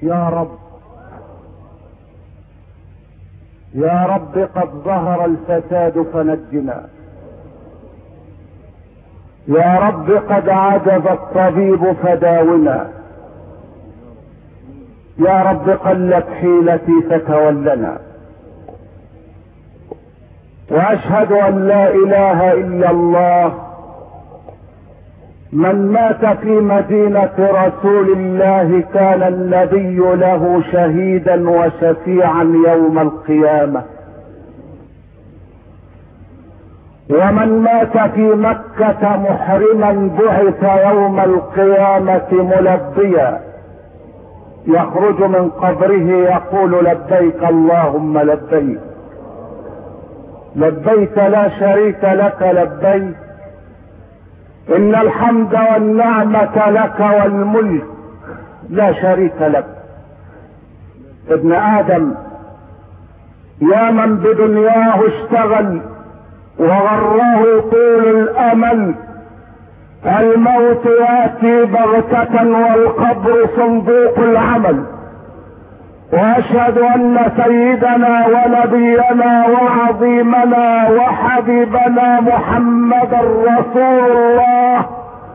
يا رب يا رب قد ظهر الفساد فنجنا. يا رب قد عجز الطبيب فداونا. يا رب قلت حيلتي فتولنا. واشهد ان لا اله الا الله من مات في مدينة رسول الله كان النبي له شهيدا وشفيعا يوم القيامة. ومن مات في مكة محرما بعث يوم القيامة ملبيا يخرج من قبره يقول لبيك اللهم لبيك لبيك لا شريك لك لبيك ان الحمد والنعمة لك والملك لا شريك لك. ابن ادم يا من بدنياه اشتغل وغره طول الامل، الموت ياتي بغتة والقبر صندوق العمل. واشهد ان سيدنا ونبينا وعظيمنا وحبيبنا محمدا رسول الله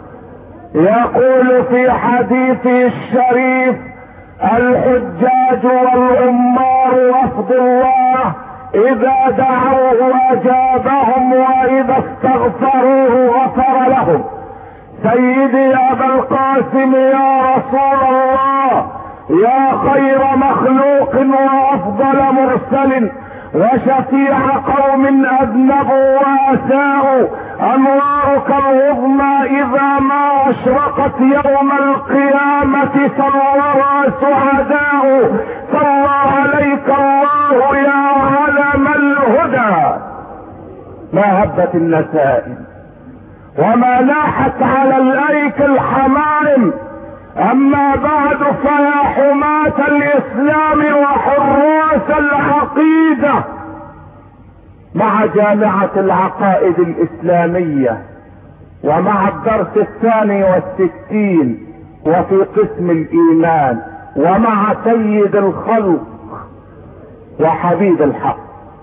يقول في حديثه الشريف: الحجاج والعمار وفد الله اذا دعوه اجابهم واذا استغفروه غفر لهم. سيدي يا ابا القاسم يا رسول الله يا خير مخلوق وافضل مرسل وشفيع قوم اذنبوا واساءوا، انوارك العظمى اذا ما اشرقت يوم القيامة صورها سعداء. صلى عليك الله يا علم الهدى. ما هبت النسائم وما لاحت على الايك الحمائم. اما بعد فيا حماة الاسلام وحراس العقيدة، مع جامعة العقائد الاسلامية ومع الدرس 62 وفي قسم الايمان ومع سيد الخلق وحبيب الحق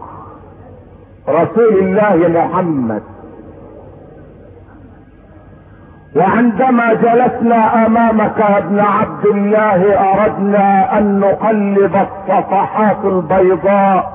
رسول الله محمد. وعندما جلسنا امامك يا ابن عبد الله اردنا ان نقلب الصفحات البيضاء،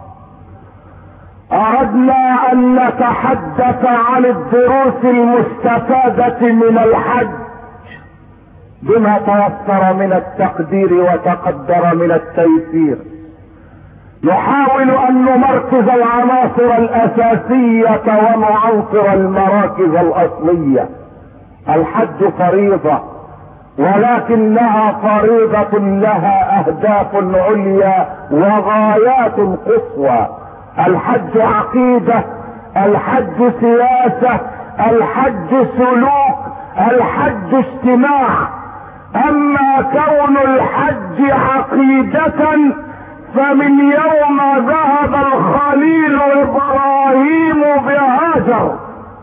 اردنا ان نتحدث عن الدروس المستفادة من الحج بما تيسر من التقدير وتقدر من التيسير. نحاول ان نمركز العناصر الاساسية ونعنصر المراكز الاصلية. الحج فريضة ولكنها فريضة لها اهداف عليا وغايات قصوى. الحج عقيدة، الحج سياسة، الحج سلوك، الحج اجتماع. اما كون الحج عقيدة فمن يوم ذهب الخليل ابراهيم بهاجر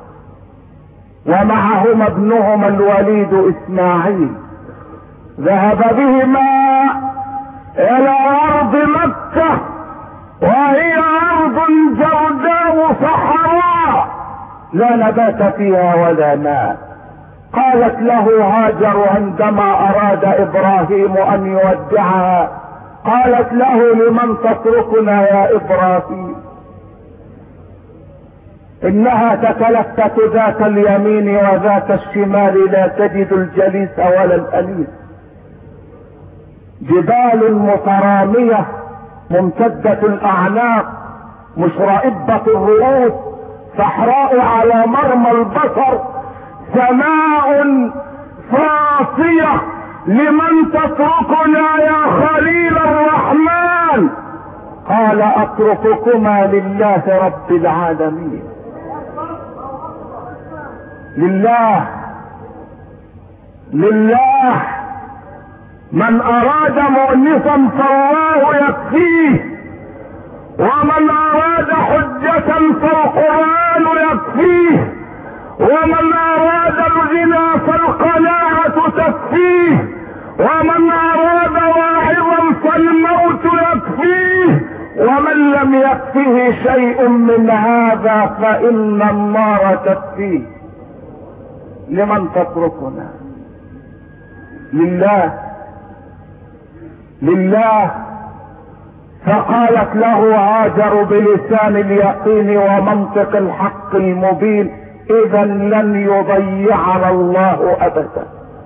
ومعهما ابنهما الوليد اسماعيل، ذهب بهما الى ارض مكة وهي ارض جرداء صحراء لا نبات فيها ولا ماء. قالت له هاجر عندما اراد ابراهيم ان يودعها، قالت له: لمن تتركنا يا ابراهيم؟ انها تتلفت ذات اليمين وذات الشمال لا تجد الجليس ولا الانيس. جبال مترامية ممتدة الاعناق مشرئبة الرؤوس، صحراء على مرمى البصر، سماء صافية. لمن تتركنا يا خليل الرحمن؟ قال: اترككما لله رب العالمين. لله لله. من اراد مؤنسا فالله يكفيه، ومن اراد حجة فالقرآن يكفيه، ومن اراد الغنى فالقناعة تكفيه، ومن اراد واعظا ومن لم يكفه شيء من هذا فإن النار تكفيه. لمن تتركنا؟ لله، لله. فقالت له هاجر بلسان اليقين ومنطق الحق المبين: اذا لن يضيعنا الله ابدا.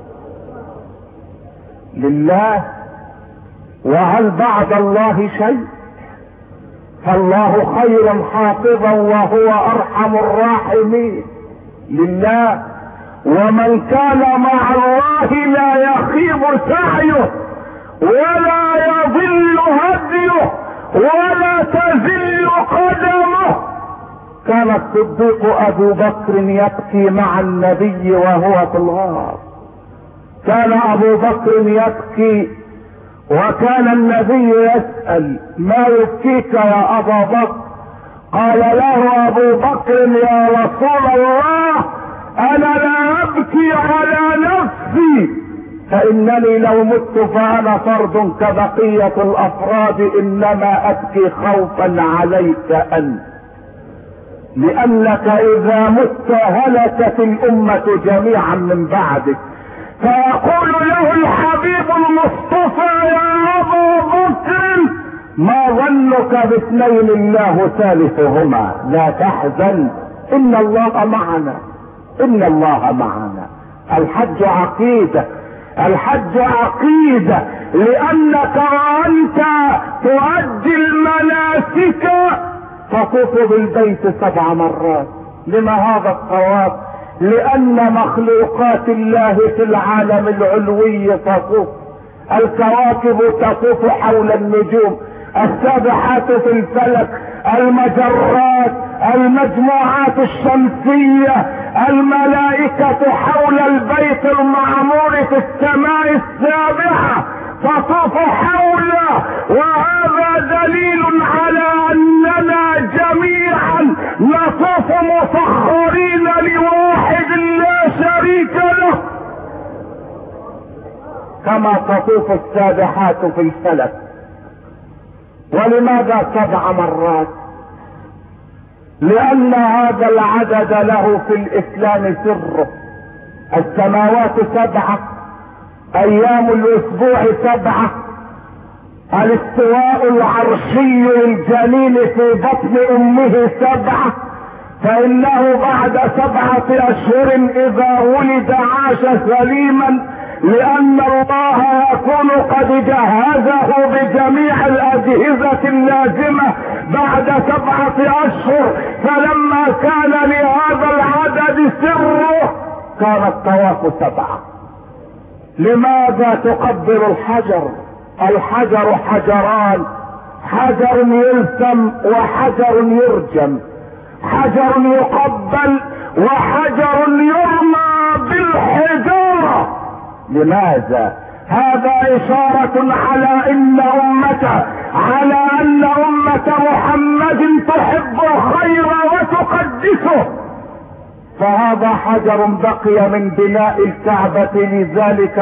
لله. وهل بعد الله شيء؟ فالله خير حافظا وهو ارحم الراحمين. لله. ومن كان مع الله لا يخيب سعيه ولا يضل هديه ولا تزل قدمه. كان الصديق ابو بكر يبكي مع النبي وهو في الغار. كان ابو بكر يبكي وكان النبي يسأل: ما يبكيك يا ابا بكر؟ قال له ابو بكر: يا رسول الله، انا لا ابكي على نفسي، فانني لو مت فانا فرد كبقية الافراد، انما ابكي خوفا عليك انت، لانك اذا مت هلكت الامة جميعا من بعدك. فيقول له الحبيب المصطفى: يا ابا بكر، ما ظنك باثنين الله ثالثهما، لا تحزن، ان الله معنا، ان الله معنا. الحج عقيدة، الحج عقيدة، لانك وانت تؤدي المناسك تطوف بالبيت 7 مرات. لما هذا الطواف؟ لان مخلوقات الله في العالم العلوي تطوف. الكواكب تطوف حول النجوم، السابحات في الفلك، المجرات، المجموعات الشمسية، الملائكة حول البيت المعمور في السماء السابعة تطوف حوله. وهذا دليل على اننا جميعا نطوف مسخرين لواحد لا شريك له، كما تطوف السابحات في الفلك. ولماذا 7 مرات؟ لان هذا العدد له في الاسلام سره. السماوات 7، ايام الاسبوع 7، الاستواء العرشي للجنين في بطن امه 7، فانه بعد 7 اشهر اذا ولد عاش سليما، لان الله يكون قد جهزه بجميع الاجهزة اللازمة بعد 7 اشهر. فلما كان لهذا العدد سره كان الطواف 7. لماذا تقبل الحجر؟ الحجر حجران: حجر يلثم وحجر يرجم، حجر يقبل وحجر يرمى بالحجارة. لماذا؟ هذا إشارة على أن أمة محمد تحب الخير وتقدسه. فهذا حجر بقي من بناء الكعبة، لذلك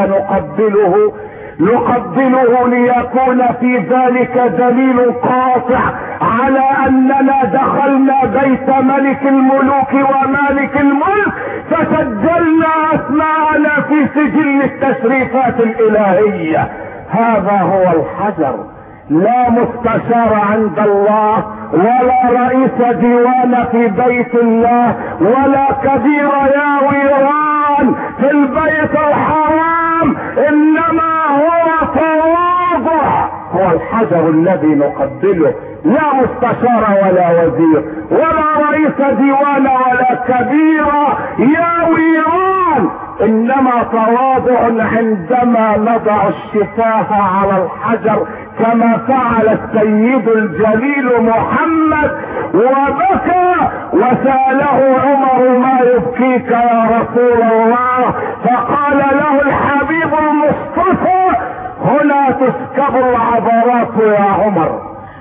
نقبله ليكون في ذلك دليل قاطع على اننا دخلنا بيت ملك الملوك ومالك الملك، فسجلنا اسماءنا في سجل التشريفات الالهية. هذا هو الحجر. لا مستشار عند الله، ولا رئيس ديوان في بيت الله، ولا كبير ياويران في البيت الحرام، انما هو تواضع. هو الحجر الذي نقبله. لا مستشار ولا وزير ولا رئيس ديوان ولا كبير ياويران، انما تواضع عندما نضع الشفاه على الحجر كما فعل السيد الجليل محمد وبكى وسأله عمر: ما يبكيك يا رسول الله؟ فقال له الحبيب المصطفى: هنا تسكب العبرات يا عمر.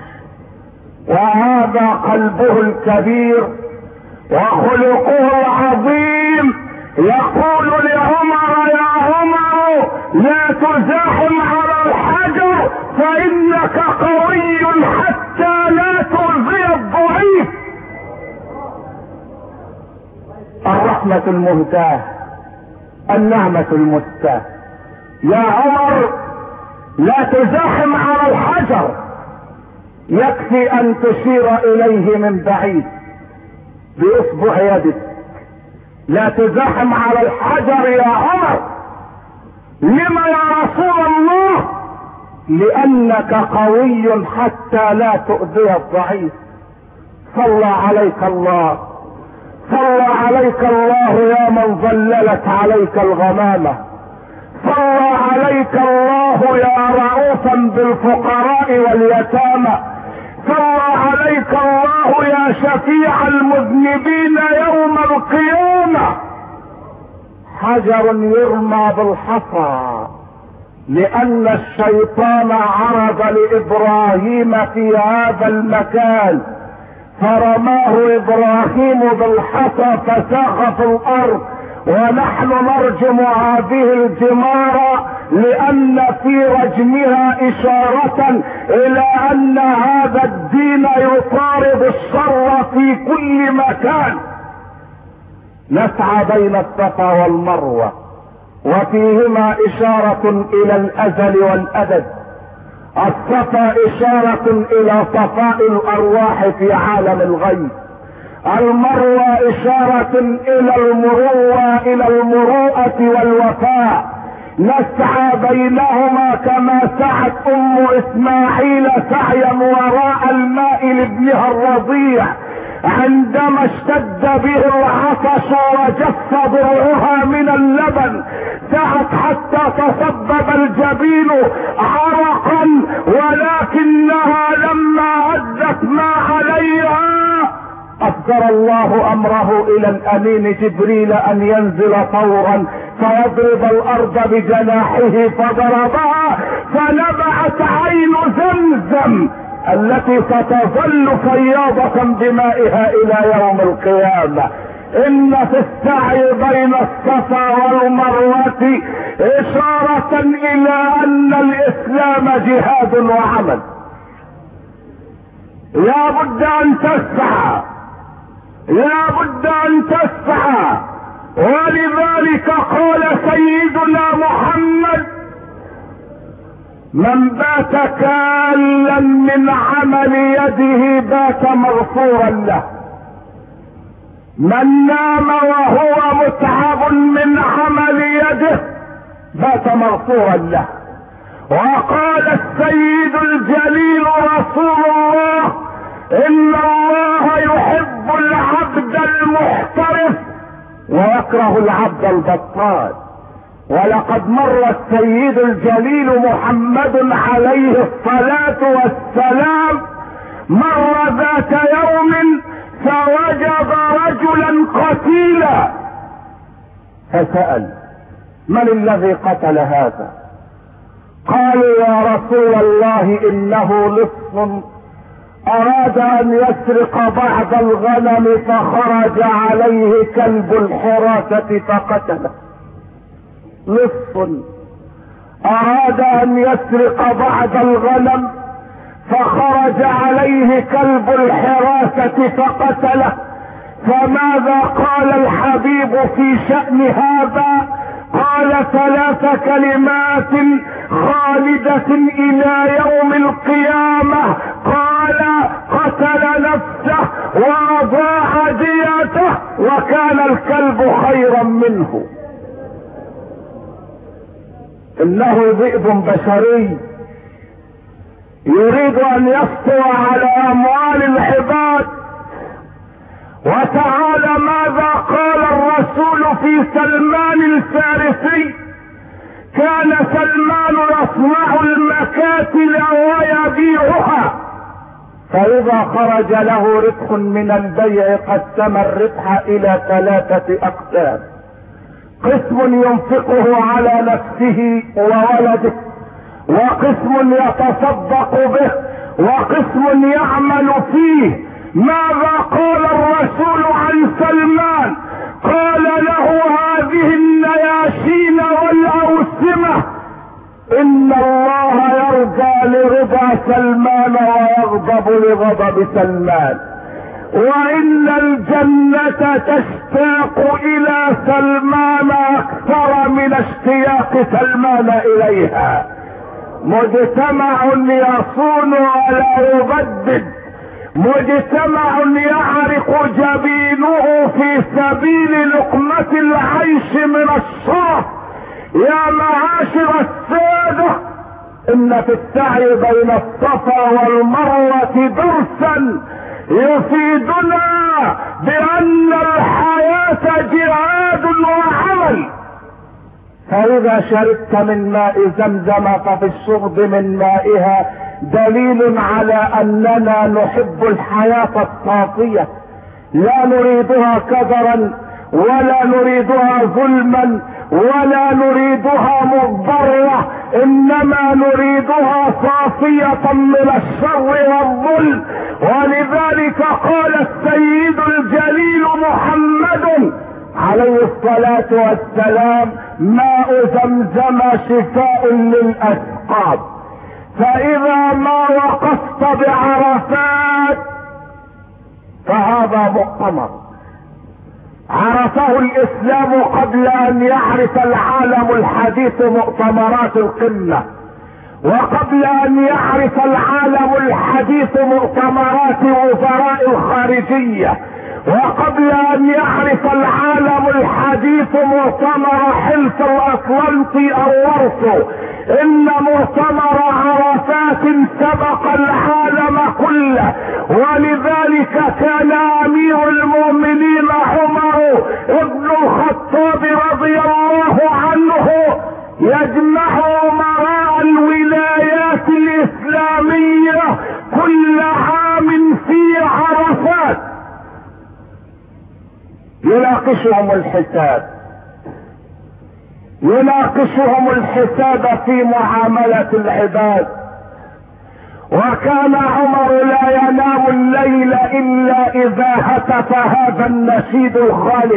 وهذا قلبه الكبير وخلقه العظيم، يقول لعمر: يا عمر، لا تزاحم على الحجر فإنك قوي حتى الرحمة المهداة، النعمة المستاه. يا عمر لا تزاحم على الحجر، يكفي ان تشير اليه من بعيد باصبع يدك. لا تزاحم على الحجر يا عمر. لما يا رسول الله؟ لانك قوي حتى لا تؤذي الضعيف. صلى عليك الله، صلى عليك الله يا من ظللت عليك الغمامة. صلى عليك الله يا رؤوفا بالفقراء واليتامى. صلى عليك الله يا شفيع المذنبين يوم القيامة. حجر يرمى بالحصى، لان الشيطان عرض لابراهيم في هذا المكان، فرماه ابراهيم بالحصى فساق في الارض، ونحن نرجم هذه الجمار لان في رجمها اشارة الى ان هذا الدين يطارد الشر في كل مكان. نسعى بين الصفا والمروة وفيهما اشارة الى الازل والابد. الصفا اشارة الى صفاء الارواح في عالم الغيب، المروة اشارة الى المروة، الى المروءة والوفاء. نسعى بينهما كما سعت ام اسماعيل سعيا وراء الماء لابنها الرضيع عندما اشتد به العطش وجف ضرعها من اللبن، سعت حتى تصبب الجبين عرقا، ولكنها لما أدت ما عليها أصدر الله أمره إلى الأمين جبريل أن ينزل فورا فيضرب الأرض بجناحه، فضربها فنبعت عين زمزم التي ستظل فياضة بمائها إلى يوم القيامة. إن في السعي بين الصفا والمروة إشارة إلى أن الإسلام جهاد وعمل. لا بد أن تسعى، لا بد أن تسعى. ولذلك قال سيدنا محمد: من بات كالا من عمل يده بات مغفورا له. من نام وهو متعب من عمل يده بات مغفورا له. وقال السيد الجليل رسول الله: ان الله يحب العبد المحترف ويكره العبد البطال. ولقد مر السيد الجليل محمد عليه الصلاة والسلام، مر ذات يوم فوجد رجلا قتيلا، فسأل: من الذي قتل هذا؟ قالوا: يا رسول الله انه لص اراد ان يسرق بعض الغنم فخرج عليه كلب الحراسة فقتله. لص اراد ان يسرق بعض الغنم فخرج عليه كلب الحراسة فقتله. فماذا قال الحبيب في شأن هذا؟ قال 3 كلمات خالدة الى يوم القيامة. قال: قتل نفسه واضاع ديته وكان الكلب خيرا منه. انه ذئب بشري يريد ان يسطو على اموال العباد. وتعالى ماذا قال الرسول في سلمان الفارسي: كان سلمان يصنع المكاتل ويبيعها، فاذا خرج له ربح من البيع قسم الربح الى 3 اقسام: قسم ينفقه على نفسه وولده، وقسم يتصدق به، وقسم يعمل فيه. ماذا قال الرسول عن سلمان؟ قال له: هذه النياشين والاوسمة ان الله يرضى لرضا سلمان ويغضب لغضب سلمان. وان الجنة تشتاق الى سلمان اكثر من اشتياق سلمان اليها. مجتمع يصون ولا يبدد، مجتمع يعرق جبينه في سبيل لقمة العيش من الشرف. يا معاشر السادة، ان في السعي بين الصفا والمروة درسا يفيدنا بان الحياة جهاد وعمل. فاذا شربت من ماء زمزم ففي الشرب من مائها دليل على اننا نحب الحياة الصافية، لا نريدها كدرا ولا نريدها ظلما ولا نريدها مضرة، انما نريدها صافية من الشر والظلم. ولذلك قال السيد الجليل محمد عليه الصلاة والسلام: ماء زمزم شفاء للأسقام. فإذا ما وقفت بعرفات فهذا مؤتمر عرفه الإسلام قبل أن يعرف العالم الحديث مؤتمرات القمة، وقبل أن يعرف العالم الحديث مؤتمرات وزراء الخارجية، وقبل أن يعرف العالم الحديث مؤتمر حلف الأطلنطي أو ورسو. إن مؤتمر عرفات سبق العالم كله، ولذلك كان أمير المؤمنين عمر ابن الخطاب رضي الله عنه يجمع أمراء الولايات الإسلامية كل عام في عرفات يناقشهم الحساب في معاملة العباد. وكان عمر لا ينام الليل الا اذا هتف هذا النشيد الخالد،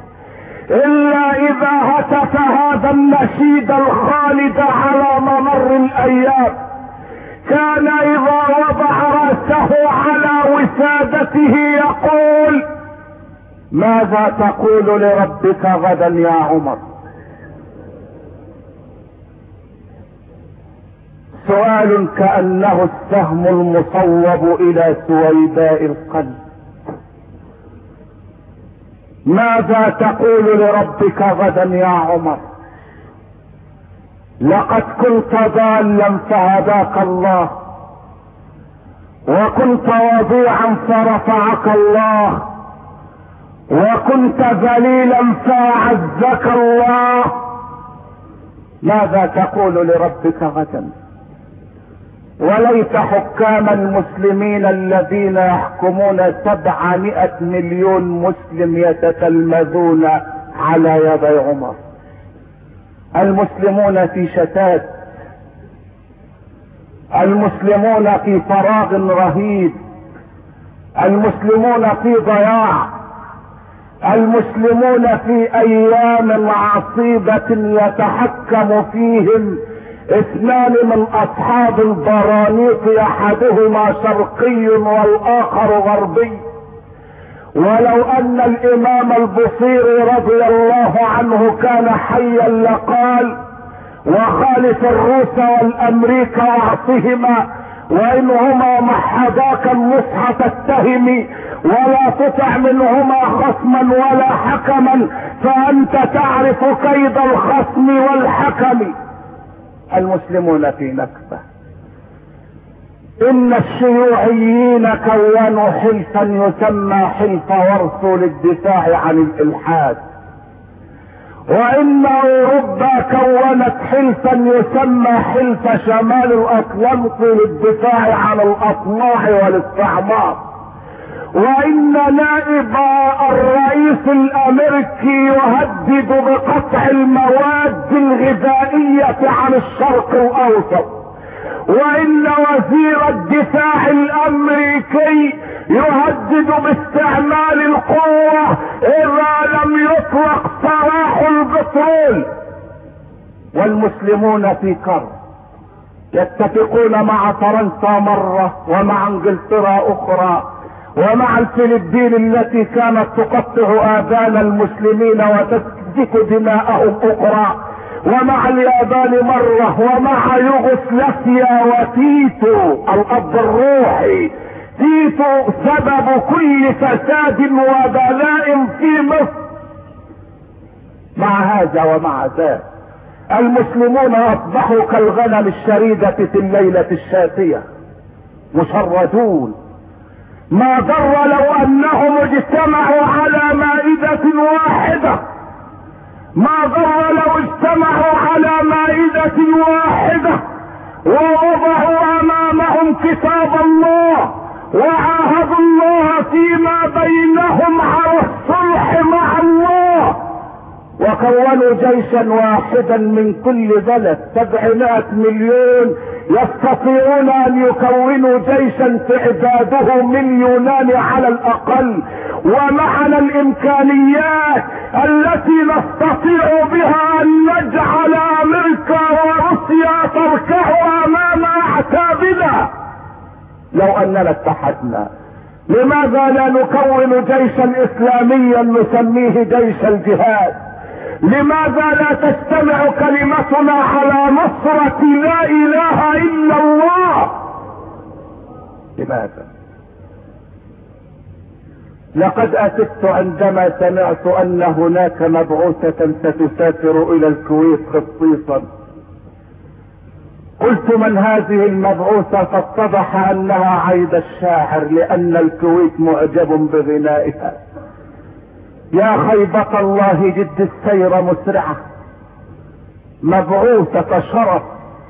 على ممر الايام. كان اذا وضع رأسه على وسادته يقول: ماذا تقول لربك غدا يا عمر؟ سؤال كأنه السهم المصوب الى سويداء القلب. ماذا تقول لربك غدا يا عمر؟ لقد كنت ضالا فهداك الله، وكنت وضيعا فرفعك الله، وكنت ذليلا فاعزك الله. ماذا تقول لربك غدا؟ وليت حكام المسلمين الذين يحكمون 700 مليون مسلم يتتلمذون على يدي عمر. المسلمون في شتات، المسلمون في فراغ رهيب، المسلمون في ضياع، المسلمون في ايام عصيبة يتحكم فيهم 2 من اصحاب البرانيق، احدهما شرقي والاخر غربي. ولو ان الامام البصيري رضي الله عنه كان حيا لقال: وخالف الروس والامريكا واعصهما، وانهما محضاك النصح فاتهم، ولا تطع منهما خصما ولا حكما، فانت تعرف كيد الخصم والحكم. المسلمون في نكبة. ان الشيوعيين كونوا حلفا يسمى حلف ورسو للدفاع عن الالحاد، وان اوروبا كونت حلفا يسمى حلف شمال الاطلنطي للدفاع عن الاطماع والاستعمار، وان نائب الرئيس الامريكي يهدد بقطع المواد الغذائية عن الشرق الاوسط، وان وزير الدفاع الامريكي يهدد باستعمال القوة اذا لم يطلق سراح البترول. والمسلمون في كرب يتفقون مع فرنسا مرة ومع انجلترا اخرى، ومع الفلبين التي كانت تقطع آذان المسلمين وتسفك دماءهم أخرى، ومع اليابان مرة، ومع يوغوسلافيا وتيتو الأب الروحي. تيتو سبب كل فساد وبلاء في مصر. مع هذا ومع ذلك المسلمون أصبحوا كالغنم الشريدة في الليلة الشاتية، مشردون. ما ضر لو أنهم اجتمعوا على مائدة واحدة، ما ضر لو اجتمعوا على مائدة واحدة ووضعوا أمامهم كتاب الله وعاهدوا الله فيما بينهم على الصلح مع الله، وكونوا جيشا واحدا من كل بلد 700 مليون، يستطيعون ان يكونوا جيشا تعداده 2 مليون على الاقل، ومعنا الامكانيات التي نستطيع بها ان نجعل امريكا وروسيا تركع امام اعتابنا لو اننا اتحدنا. لماذا لا نكون جيشا اسلاميا نسميه جيش الجهاد؟ لماذا لا تجتمع كلمتنا على نصرة لا اله الا الله؟ لماذا؟ لقد اسفت عندما سمعت ان هناك مبعوثة ستسافر الى الكويت خصيصا. قلت من هذه المبعوثة؟ فاتضح انها عايدة الشاعر، لان الكويت معجب بغنائها. يا خيبة الله، جد السير مسرعة، مبعوثة شرف،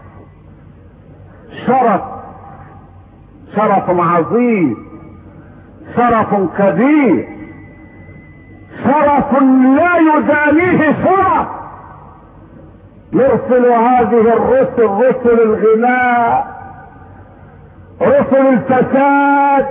شرف، شرف عظيم، شرف كبير، شرف لا يدانيه شرف. نرسل هذه الرسل، رسل الغناء، رسل الفساد،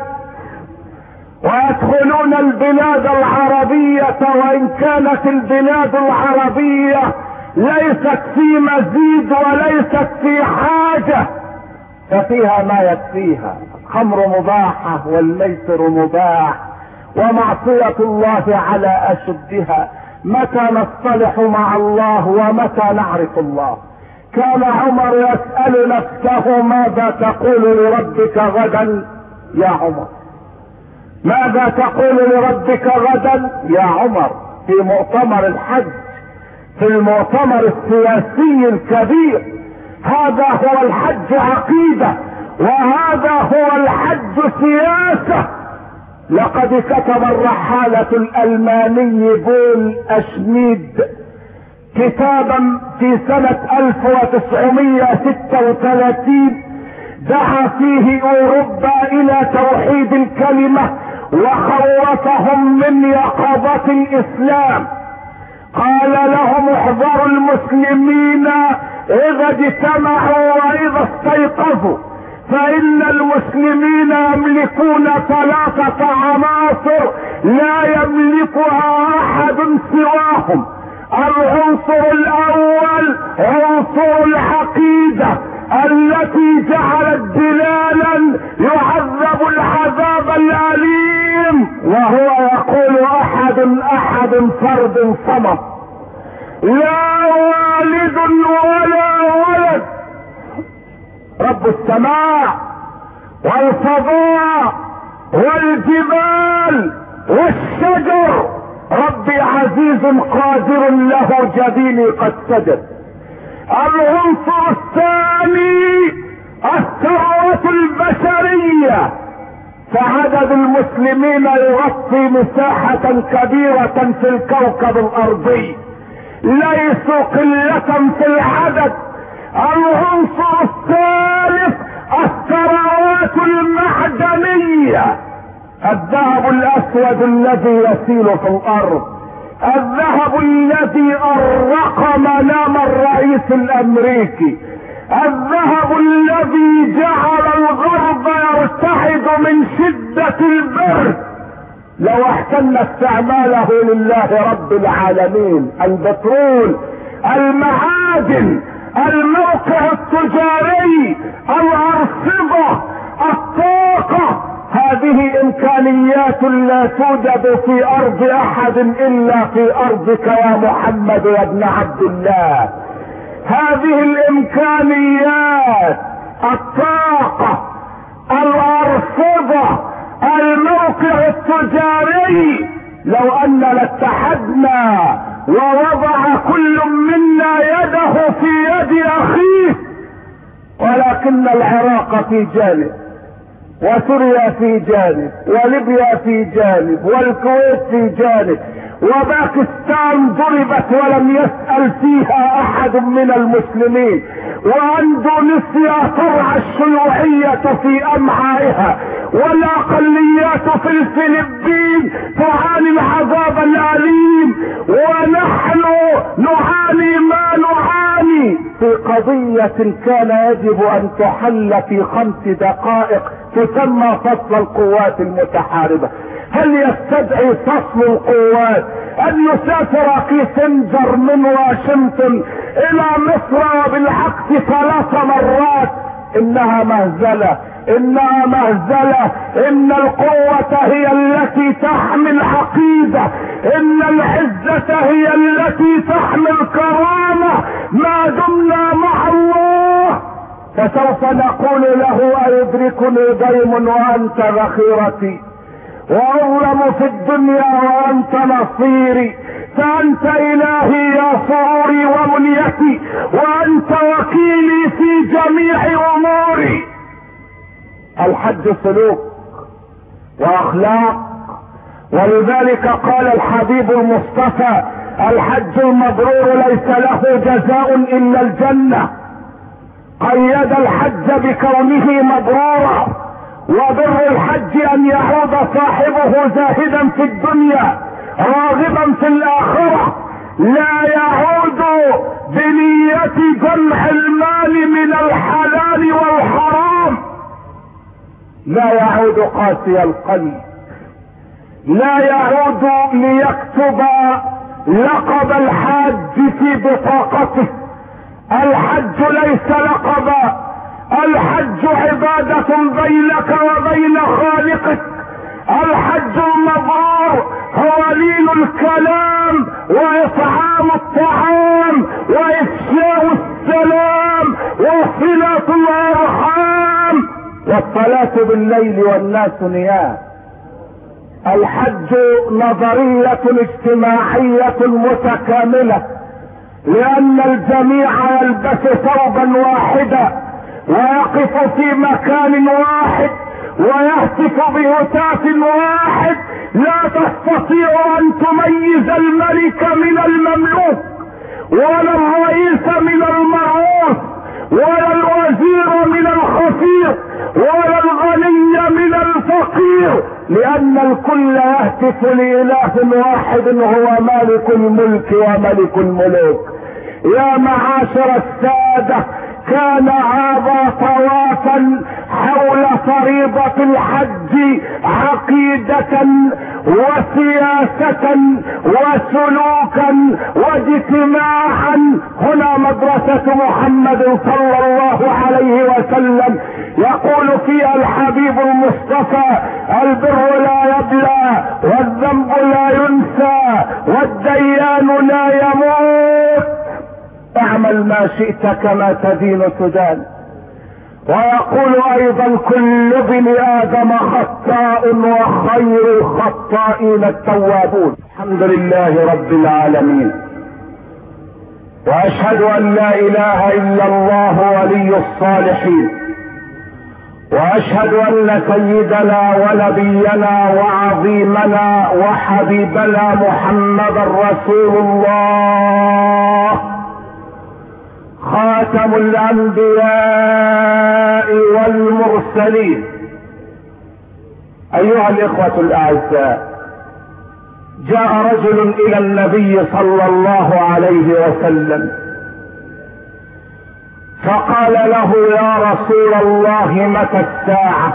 ويدخلون البلاد العربية، وان كانت البلاد العربية ليست في مزيد وليست في حاجة، ففيها ما يكفيها. الخمر مباحة والميسر مباح ومعصية الله على اشدها. متى نصطلح مع الله ومتى نعرف الله؟ كان عمر يسأل نفسه ماذا تقول لربك غدا يا عمر؟ ماذا تقول لربك غدا يا عمر؟ في مؤتمر الحج، في المؤتمر السياسي الكبير. هذا هو الحج عقيدة، وهذا هو الحج سياسة. لقد كتب الرحالة الألماني بول أشميد كتابا في سنة 1936 دعا فيه أوروبا إلى توحيد الكلمة وخوفهم من يقظة الإسلام. قال لهم احذروا المسلمين إذا اجتمعوا وإذا استيقظوا، فإن المسلمين يملكون 3 عناصر لا يملكها أحد سواهم. العنصر الأول عنصر العقيدة التي جعلت بلالا يعذب العذاب الأليم وهو يقول أحد أحد فرد صمد، لا والد ولا ولد. رب السماء والفضاء والجبال والشجر ربي عزيز قادر له جبيني قد سجد. العنصر الثاني الثروة البشرية، فعدد المسلمين يغطي مساحة كبيرة في الكوكب الارضي، ليسوا قلة في العدد. العنصر الثالث الثروات المعدنية، الذهب الاسود الذي يسيل في الارض، الذهب الذي أرق منام الرئيس الامريكي، الذهب الذي جعل الغرب يرتعد من شدة البرد لو احتل استعماله لله رب العالمين. البترول، المعادن، الموقع التجاري، الأرصدة، الطاقة، هذه إمكانيات امكانيات لا توجد في ارض احد الا في ارضك يا محمد يا ابن عبد الله. هذه الامكانيات، الطاقة، الارصدة، الموقع التجاري، لو اننا اتحدنا ووضع كل منا يده في يد اخيه، ولكن العراق في جانب، وسوريا في جانب، وليبيا في جانب، والكويت في جانب، وباكستان ضربت ولم يسأل فيها احد من المسلمين، واندونيسيا ترعى الشيوعية في امعائها، والاقليات في الفلبين تعاني العذاب الاليم، ونحن نعاني ما نعاني في قضية كان يجب ان تحل في 5 دقائق تسمى فصل القوات المتحاربة. هل يستدعي فصل القوات ان يسافر كيسنجر من واشنطن الى مصر وبالعكس 3 مرات؟ انها مهزلة، انها مهزلة. ان القوة هي التي تحمي العقيدة، ان العزة هي التي تحمي الكرامة ما دمنا مع الله. فسوف نقول له أيدركني ضيم وأنت ذخيرتي، وأظلم في الدنيا وأنت نصيري، فأنت إلهي يا سروري ومنيتي، وأنت وكيلي في جميع أموري. الحج سلوك وأخلاق، ولذلك قال الحبيب المصطفى: الحج المبرور ليس له جزاء إلا الجنة. قيد الحج بكونه مبرورا، وبر الحج ان يعود صاحبه زاهدا في الدنيا راغبا في الاخرة، لا يعود بنية جمع المال من الحلال والحرام، لا يعود قاسي القلب، لا يعود ليكتب لقب الحاج في بطاقته. الحج ليس لقبا، الحج عبادة بينك وبين خالقك. الحج المبرور هو لين الكلام واطعام الطعام وافشاء السلام وصلة الارحام والصلاة بالليل والناس نيام. الحج نظرية اجتماعية متكاملة، لان الجميع يلبس ثوبا واحدا ويقف في مكان واحد ويهتف بهتاف واحد. لا تستطيع ان تميز الملك من المملوك، ولا الرئيس من المرؤوس، ولا الوزير من الخفير، ولا الغني من الفقير، لان الكل يهتف لإله واحد هو مالك الملك وملك الملوك. يا معاشر السادة، كان هذا طوافا حول فريضة الحج عقيدة وسياسة وسلوكا واجتماعا. هنا مدرسة محمد صلى الله عليه وسلم يقول فيها الحبيب المصطفى: البر لا يبلى، والذنب لا ينسى، والديان لا يموت. اعمل ما شئت كما تدين تدان. ويقول ايضا: كل ابن ادم خطاء وخير الخطائين التوابون. الحمد لله رب العالمين، واشهد ان لا اله الا الله ولي الصالحين، واشهد ان سيدنا ونبينا وعظيمنا وحبيبنا محمدا رسول الله، خاتم الانبياء والمرسلين. ايها الاخوة الاعزاء، جاء رجل الى النبي صلى الله عليه وسلم فقال له: يا رسول الله، متى الساعة؟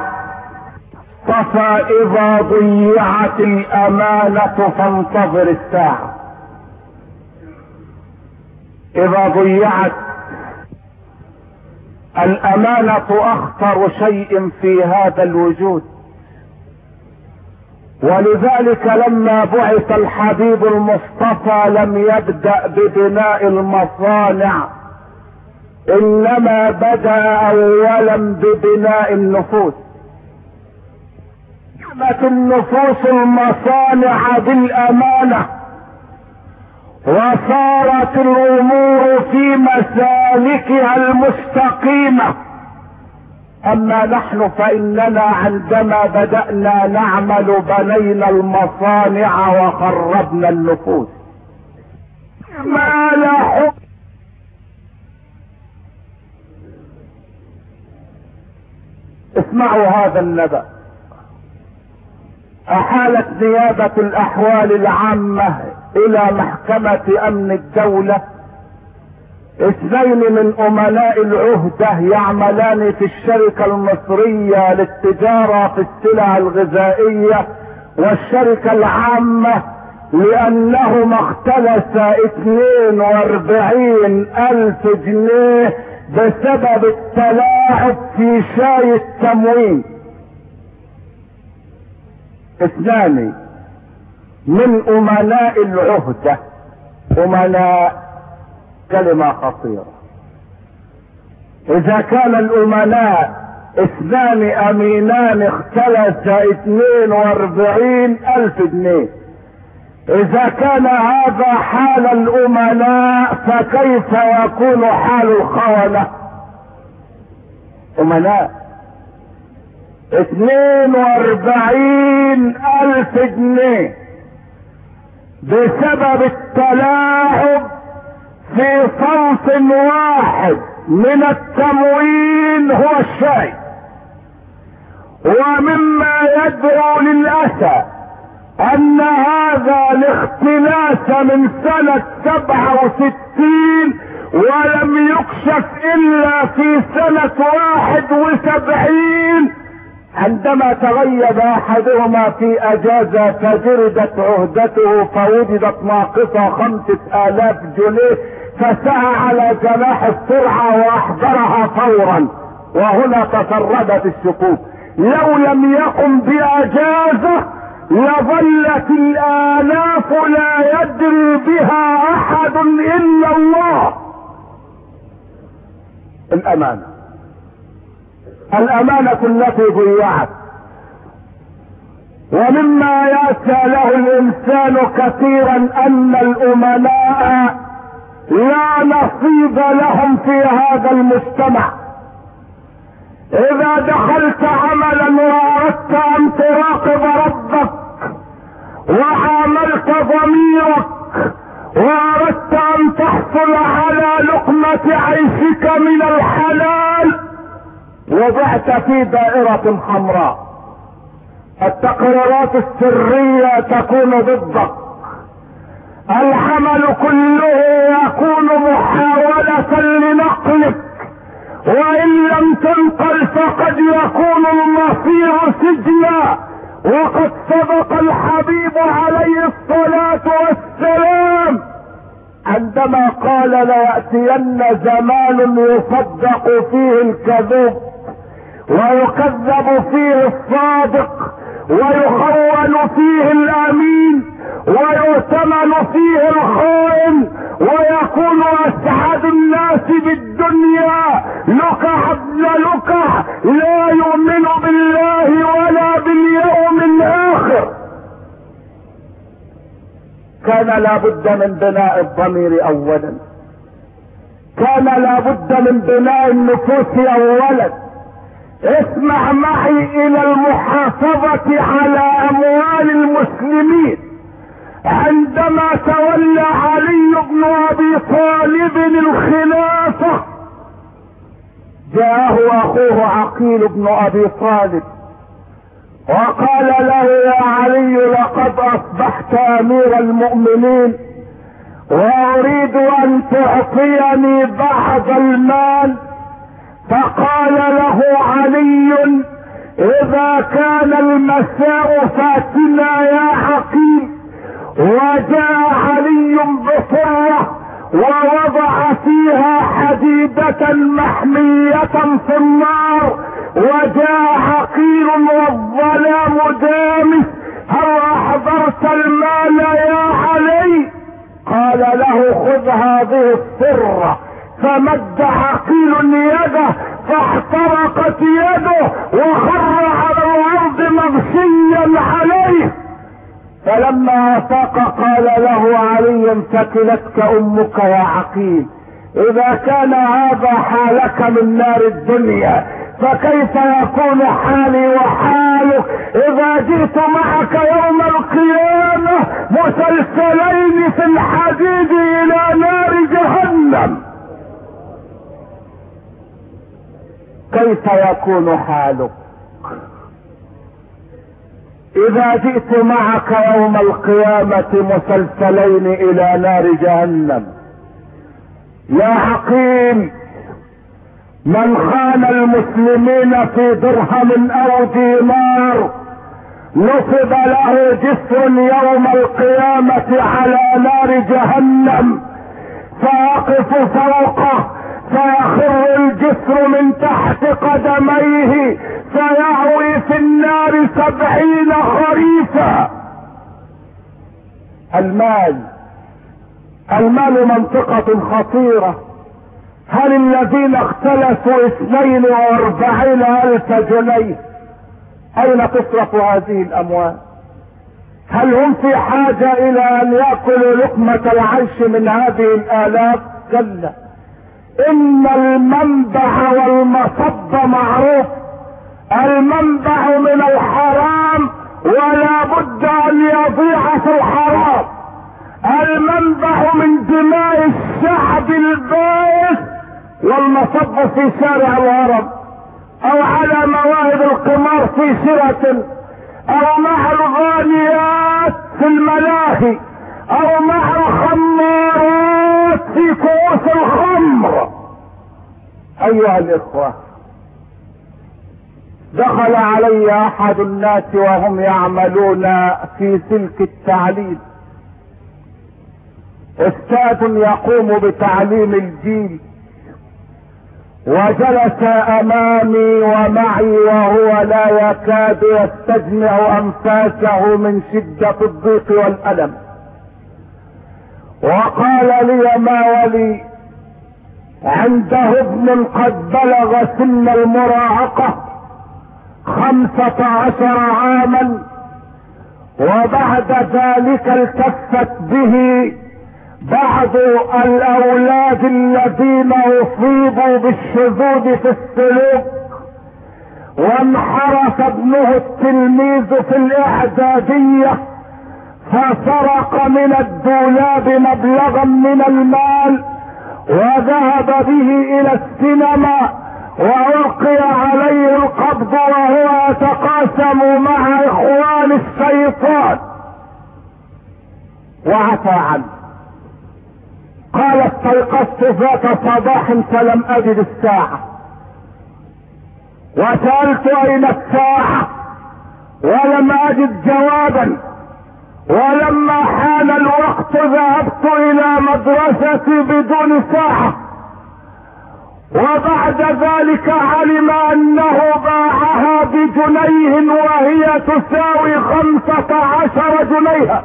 فإذا ضيعت الامانة فانتظر الساعة. اذا ضيعت الامانة اخطر شيء في هذا الوجود، ولذلك لما بعث الحبيب المصطفى لم يبدأ ببناء المصانع، انما بدأ اولا ببناء النفوس. كانت النفوس المصانع بالامانة، وصارت الامور في مسالكها المستقيمة. اما نحن فاننا عندما بدأنا نعمل بنينا المصانع وخربنا النفوس. ما لا حب. اسمعوا هذا النبأ. احالت نيابة الاحوال العامة الى محكمة امن الدولة 2 من امناء العهدة يعملان في الشركة المصرية للتجارة في السلع الغذائية والشركة العامة، لانهما اختلسا 42,000 جنيه بسبب التلاعب في شاي التموين. 2 من امناء العهدة. امناء كلمة خطيرة. اذا كان الامناء 2 امينان اختلس 42,000 جنيه، اذا كان هذا حال الامناء فكيف يكون حال الخونة؟ امناء 42,000 جنيه بسبب التلاعب في صنف واحد من التموين هو الشاي. ومما يدعو للأسى ان هذا الاختلاس من سنة 67 ولم يكشف الا في سنة 71 عندما تغيب احدهما في اجازة فجردت عهدته فوجدت ناقصة 5,000 جنيه، فسعى على جناح السرعة واحضرها فورا. وهنا تسربت الشكوك. لو لم يقم باجازة لظلت الالاف لا يدري بها احد الا الله. الامانة التي ضيعت. ومما يأسى له الانسان كثيرا ان الامناء لا نصيب لهم في هذا المجتمع. اذا دخلت عملا واردت ان تراقب ربك وعاملت ضميرك واردت ان تحصل على لقمة عيشك من الحلال، وضعت في دائرة حمراء. التقريرات السرية تكون ضدك. العمل كله يكون محاولة لنقلك، وان لم تنقل فقد يكون المصير سجنا. وقد صدق الحبيب عليه الصلاة والسلام عندما قال ليأتين زمان يصدق فيه الكذوب ويكذب فيه الصادق ويخون فيه الامين ويؤتمن فيه الخائن، ويكون اسعد الناس بالدنيا لكع ابن لكع لا يؤمن بالله ولا باليوم الاخر. كان لابد من بناء الضمير اولا، كان لابد من بناء النفوس اولا. اسمع معي الى المحافظة على اموال المسلمين. عندما تولى علي بن ابي طالب الخلافة جاءه اخوه عقيل بن ابي طالب وقال له: يا علي، لقد اصبحت امير المؤمنين واريد ان تعطيني بعض المال. فقال له علي: اذا كان المساء فاتنا يا عقيل. وجاء علي بصرة ووضع فيها حديدة محمية في النار، وجاء عقيل والظلام دامس. هل قال له خذ هذه السرة، فمد عقيل يده فاحترقت يده وخر على الارض مغشيا عليه. فلما افاق قال له علي ثكلتك امك يا عقيل، اذا كان هذا حالك من نار الدنيا فكيف يكون حالي وحالك اذا جئت معك يوم القيامة مسلسلين في الحديد الى نار جهنم؟ كيف يكون حالك اذا جئت معك يوم القيامة مسلسلين الى نار جهنم؟ يا عقيل، من خان المسلمين في درهم او دينار نصب له جسر يوم القيامة على نار جهنم، فيقف فوقه فيخر الجسر من تحت قدميه فيهوي في النار 70 خريفا. المال منطقة خطيرة. هل الذين اختلفوا 42,000 جنيه اين تصرف هذه الاموال؟ هل هم في حاجة الى ان يأكلوا لقمة العيش من هذه الالاف؟ كلا، ان المنبع والمصب معروف. المنبع من الحرام ولا بد ان يضيع في الحرام. المنبع من دماء الشعب البائس، والمصب في شارع الهرم او على مواهب القمار في شرة او مع الغاليات في الملاهي او مع الخمارات في كؤوس الخمر. ايها الاخوة، دخل علي احد الناس وهم يعملون في سلك التعليم، استاذ يقوم بتعليم الجيل، وجلس امامي ومعي وهو لا يكاد يستجمع انفاسه من شدة الضيق والالم، وقال لي ما ولي عنده ابن قد بلغ سن المراهقة 15 عاما، وبعد ذلك التفت به بعض الاولاد الذين اصيبوا بالشذوذ في السلوك، وانحرف ابنه التلميذ في الاعدادية فسرق من الدولاب مبلغا من المال وذهب به الى السينما وألقي عليه القبض وهو يتقاسم مع اخوان الشيطان وعفى عنه. قال استيقظت ذات صباح فلم اجد الساعة، وسألت اين الساعة ولم اجد جوابا، ولما حان الوقت ذهبت الى مدرستي بدون ساعة، وبعد ذلك علم انه باعها ب1 وهي تساوي 15 جنيها.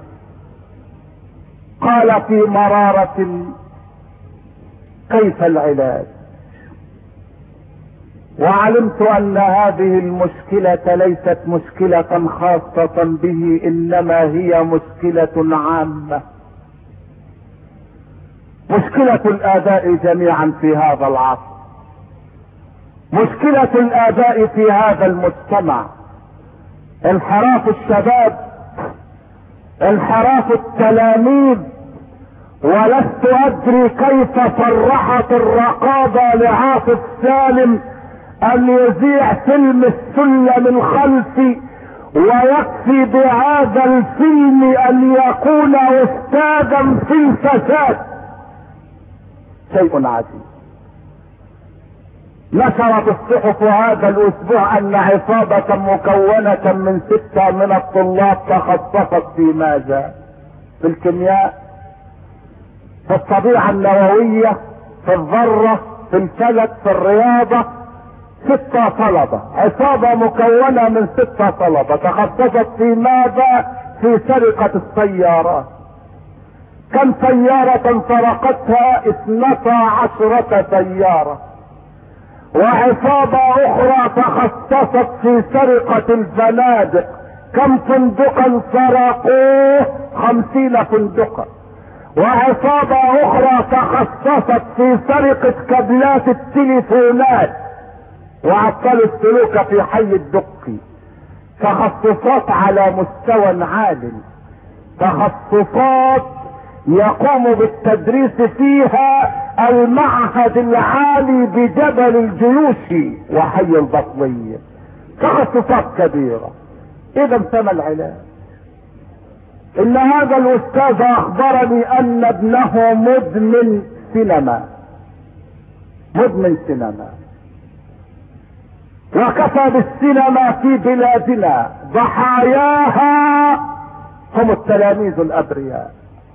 قال في مرارة كيف العلاج؟ وعلمت ان هذه المشكلة ليست مشكلة خاصة به، انما هي مشكلة عامة، مشكلة الآباء جميعا في هذا العصر، مشكلة الآباء في هذا المجتمع، انحراف الشباب، انحراف التلاميذ. ولست أدري كيف صرحت الرقابة لعاطف سالم أن يذيع فيلم السلم الخلفي، ويكفي بهذا الفيلم أن يكون أستاذا في الفساد. شيء عجيب. نشرت الصحف هذا الاسبوع ان عصابة مكونة من 6 من الطلاب تخصصت في ماذا؟ في الكيمياء، في الطبيعة النووية، في الذرة، في الفلك، في الرياضة. 6 طلبة، عصابة مكونة من 6 طلبة تخصصت في ماذا؟ في سرقة السيارات. كم سيارة سرقتها؟ 12 سيارة. وعصابة اخرى تخصصت في سرقة الفنادق، كم فندقا سرقوه؟ 50 فندقا. وعصابة اخرى تخصصت في سرقة كابلات التليفونات وعطلوا السلوك في حي الدقي. تخصصات على مستوى عال، تخصصات يقوم بالتدريس فيها المعهد العالي بجبل الجيوش وحي البطلية، تخصصات كبيرة. اذا فما العلاج؟ ان هذا الاستاذ اخبرني ان ابنه مدمن سينما، مدمن سينما، وكفى بالسينما في بلادنا ضحاياها هم التلاميذ الابرياء،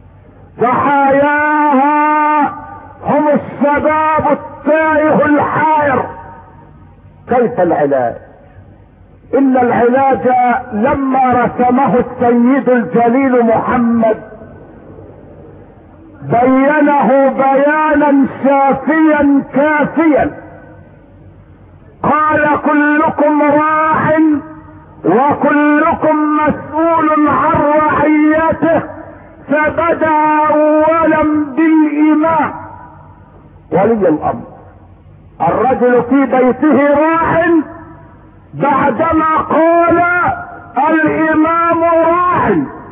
ضحاياها هم الشباب التائه الحائر. كيف العلاج؟ ان العلاج لما رسمه السيد الجليل محمد بينه بيانا شافيا كافيا. قال كلكم راع وكلكم مسؤول عن رعيته، فبدأ اولا بالامام ولي الامر. الرجل في بيته راع بعدما قال الامام راع.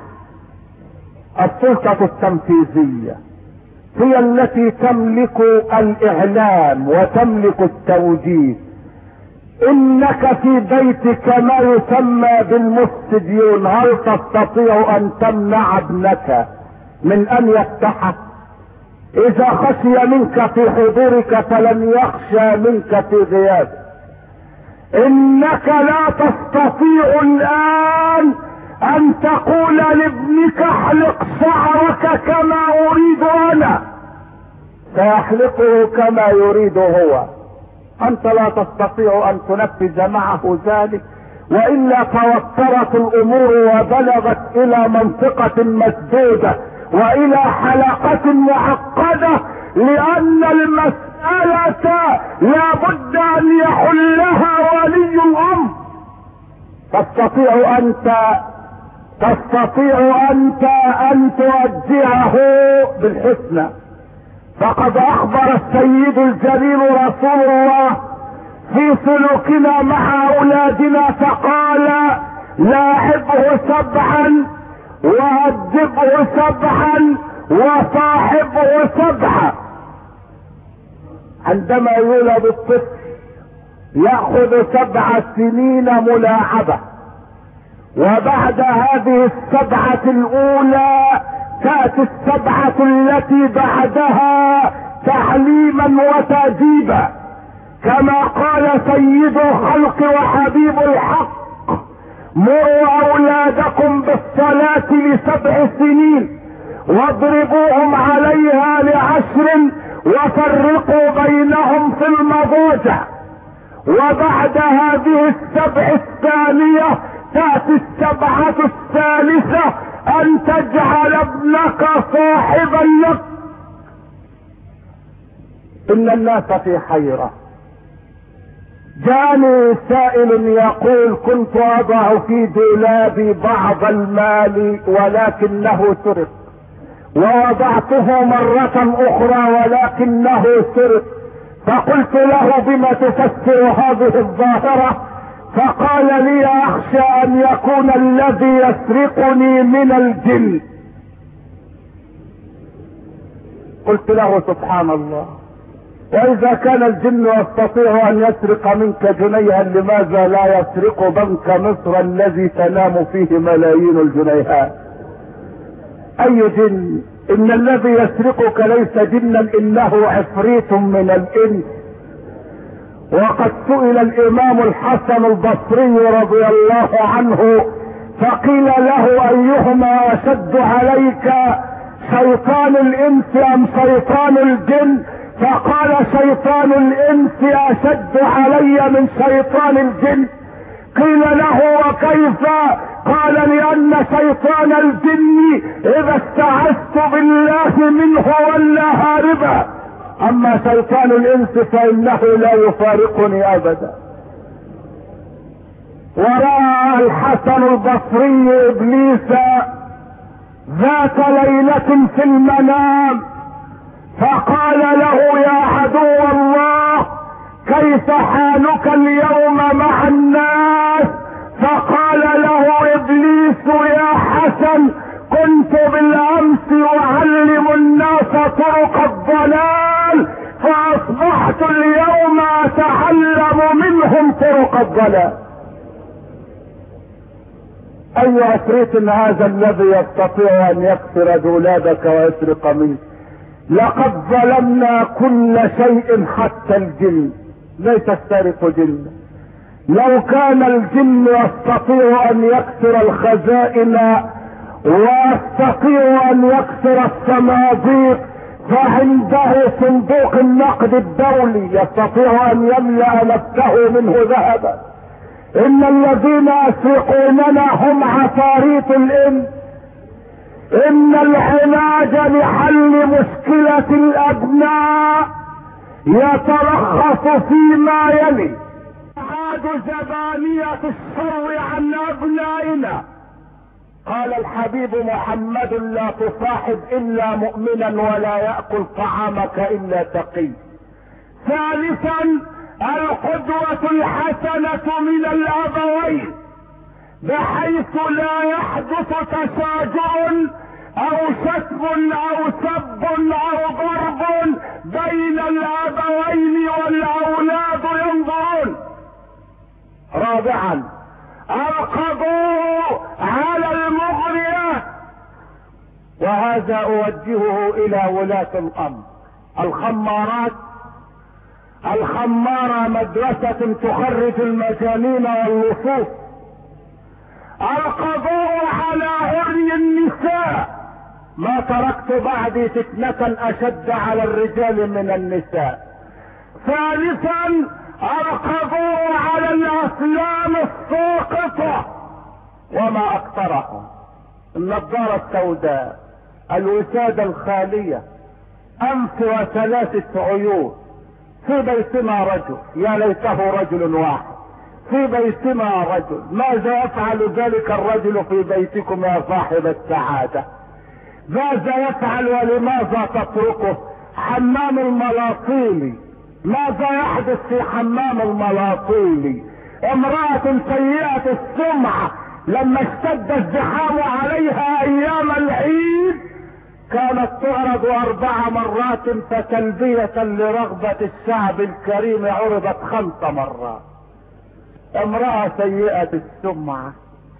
السلطة التنفيذية هي التي تملك الاعلام وتملك التوجيه. انك في بيتك ما يسمى بالمستديون، هل تستطيع ان تمنع ابنك من ان يفتحه؟ اذا خشي منك في حضورك فلن يخشى منك في غيابك. انك لا تستطيع الان ان تقول لابنك احلق شعرك كما اريد انا، سيحلقه كما يريد هو. انت لا تستطيع ان تنفذ معه ذلك، والا توترت الامور وبلغت الى منطقة مسدودة والى حلقة معقدة، لان المسألة لا بد ان يحلها ولي الامر. تستطيع انت ان توجهه بالحسنى. فقد اخبر السيد الجليل رسول الله في سلوكنا مع اولادنا فقال لاعبه 7 وادبه 7 وصاحبه 7. عندما يولد الطفل يأخذ 7 سنين ملاعبة، وبعد هذه 7 الأولى تأتي 7 التي بعدها تعليما وتأديبا، كما قال سيد الخلق وحبيب الحق: مروا أولادكم بالصلاة ل7 سنين واضربوهم عليها ل10 وفرقوا بينهم في المضاجع. وبعد هذه 7 الثانية تأتي 7 الثالثة ان تجعل ابنك صاحبا لك. ان الناس في حيرة. جاني سائل يقول: كنت اضع في دولابي بعض المال ولكنه سرق، ووضعته مرة اخرى ولكنه سرق، فقلت له: بما تفسر هذه الظاهرة؟ فقال لي: اخشى ان يكون الذي يسرقني من الجن. قلت له: سبحان الله، واذا كان الجن يستطيع ان يسرق منك جنيها، لماذا لا يسرق بنك مصر الذي تنام فيه ملايين الجنيهات؟ اي جن؟ ان الذي يسرقك ليس جنا، انه عفريت من الانس. وقد سئل الامام الحسن البصري رضي الله عنه فقيل له: ايهما اشد عليك، شيطان الانس ام شيطان الجن؟ فقال: شيطان الانس اشد علي من شيطان الجن. قيل له: وكيف؟ قال لان شيطان الجن اذا استعذت بالله منه ولا هاربا، اما شيطان الانس فانه لا يفارقني ابدا. ورأى الحسن البصري ابليس ذات ليلة في المنام فقال له يا عدو الله كيف حالك اليوم مع الناس؟ فقال له ابليس يا حسن كنت بالامس اعلم الناس طرق الضلال فاصبحت اليوم اتعلم منهم طرق الضلال. اي عفريت هذا الذي يستطيع ان يكسر دولابك ويسرق منك؟ لقد ظلمنا كل شيء حتى الجن، ليس السارق جن. لو كان الجن يستطيع ان يكسر الخزائن ويستطيع ان يكسر الصناديق فعنده صندوق النقد الدولي يستطيع ان يملأ نفسه منه ذهبا. ان الذين يسرقوننا هم عفاريت الانس. ان العلاج لحل مشكلة الابناء يتلخص فيما يلي: ابعاد زبانية الشر عن ابنائنا. قال الحبيب محمد لا تصاحب الا مؤمنا ولا يأكل طعامك الا تقي. ثالثا القدوة الحسنة من الابوين بحيث لا يحدث تشاجر او شتم او سب او ضرب بين الابوين والاولاد ينظرون. رابعا القضاء على المغريات، وهذا اوجهه الى ولاة الامر. الخمارة مدرسة تخرج المجانين واللصوص. القضاء على عري النساء، ما تركت بعدي فتنة اشد على الرجال من النساء. ثالثا القضاء على الافلام الساقطة وما اكثرها: النظارة السوداء، الوسادة الخالية، انف وثلاثة عيون. في بيتنا رجل، يا ليته رجل واحد في بيتنا رجل. ماذا يفعل ذلك الرجل في بيتكم يا صاحب السعادة؟ ماذا يفعل ولماذا تتركه؟ حمام الملاطيل، ماذا يحدث في حمام الملاطيل؟ امرأة سيئة السمعة لما اشتد الزحام عليها ايام العيد كانت تعرض 4 مرات، فتلبية لرغبة الشعب الكريم عرضت 5 مرات. امرأة سيئة السمعة.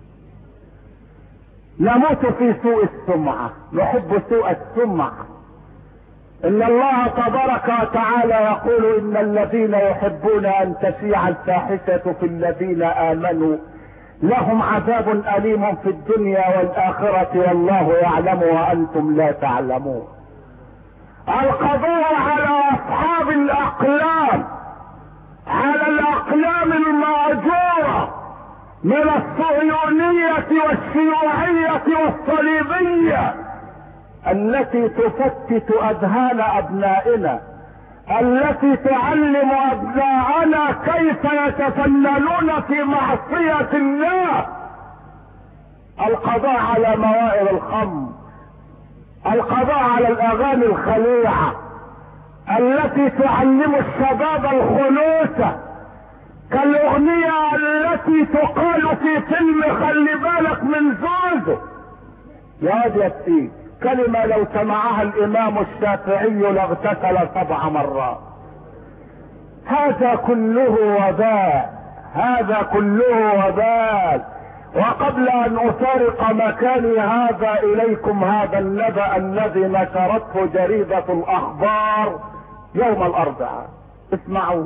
نموت في سوء السمعة، نحب سوء السمعة. ان الله تبارك وتعالى يقول ان الذين يحبون ان تشيع الفاحشة في الذين امنوا لهم عذاب اليم في الدنيا والاخرة والله يعلم وانتم لا تعلمون. القضاء على اصحاب الاقلام، على الاقلام المأجورة من الصهيونية والشيوعية والصليبية التي تفتت اذهان ابنائنا، التي تعلم ابناءنا كيف يتفننون في معصية الله. القضاء على موائل الخمر، القضاء على الاغاني الخليعة التي تعلم الشباب الخنوسة، كالاغنية التي تقال في فيلم خلي بالك من زوزو. يا واد يا سيدي، كلمة لو سمعها الامام الشافعي لاغتسل 7 مرات. هذا كله وباء، هذا كله وباء. وقبل ان افارق مكاني هذا اليكم هذا النبأ الذي نشرته جريدة الاخبار يوم الاربعاء، اسمعوا.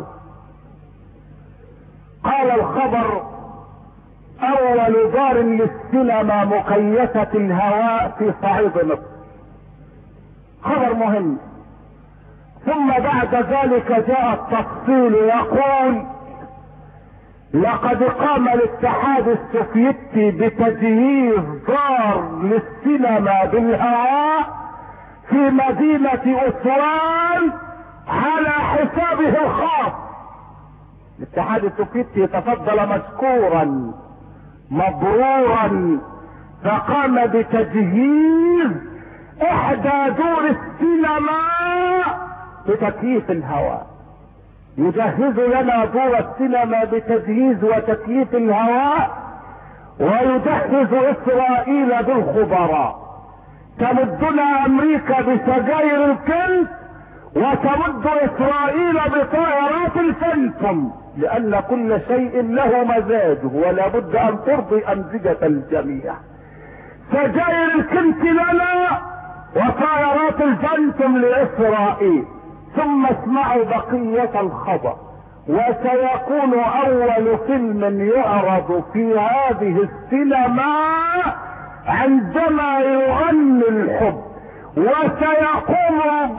قال الخبر: اول دار للسينما مكيفة الهواء في صعيد مصر. خبر مهم. ثم بعد ذلك جاء التفصيل يقول: لقد قام الاتحاد السوفيتي بتجهيز دار للسينما بالهواء في مدينة أسوان على حسابه الخاص. الاتحاد السوفيتي تفضل مشكورا مبرورا، فقام بتجهيز احدى دور السينما بتكييف الهواء. يجهز لنا دور السينما بتجهيز وتكييف الهواء، ويجهز اسرائيل بالخبراء. تمدنا امريكا بسجاير الكنز، وتمد اسرائيل بطائرات الفانتوم، لان كل شيء له مزاجه ولا بد ان ترضي امزجة الجميع. سجاير الكنز لنا وطائرات الفانتوم لاسرائيل. ثم اسمعوا بقية الخبر. وسيكون اول فيلم يعرض في هذه السينما عندما يغني الحب، وسيقوم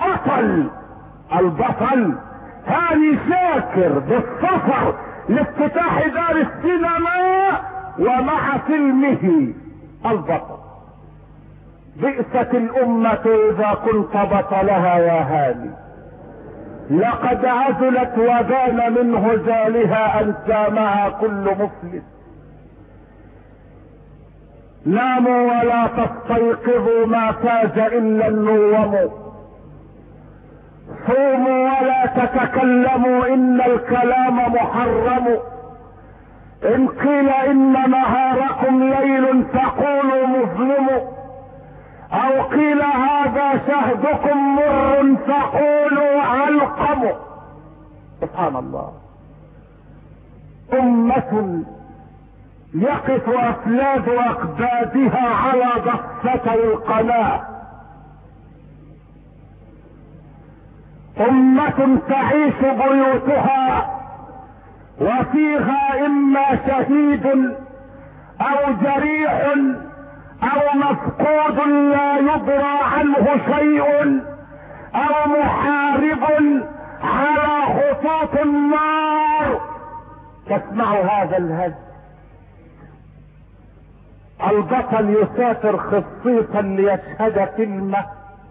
البطل هاني شاكر بالسفر لافتتاح دار السينما ومع فيلمه البطل. بئست الامة اذا كنت بطلها يا هاني، لقد عزلت وبان من هزالها ان سامها كل مفلس. ناموا ولا تستيقظوا ما فاز الا النوم، صوموا ولا تتكلموا ان الكلام محرم، ان قيل ان نهاركم ليل فقولوا مظلم، او قيل هذا شهدكم مر فقولوا علقم. سبحان الله. امة يقف افلاذ اكبادها على ضفتي القناة، امة تعيش بيوتها وفيها اما شهيد او جريح او مفقود لا يدرى عنه شيء او محارب على خطوط النار. تسمعوا هذا الهز. البطل يسافر خصيصا ليشهد فيلمه.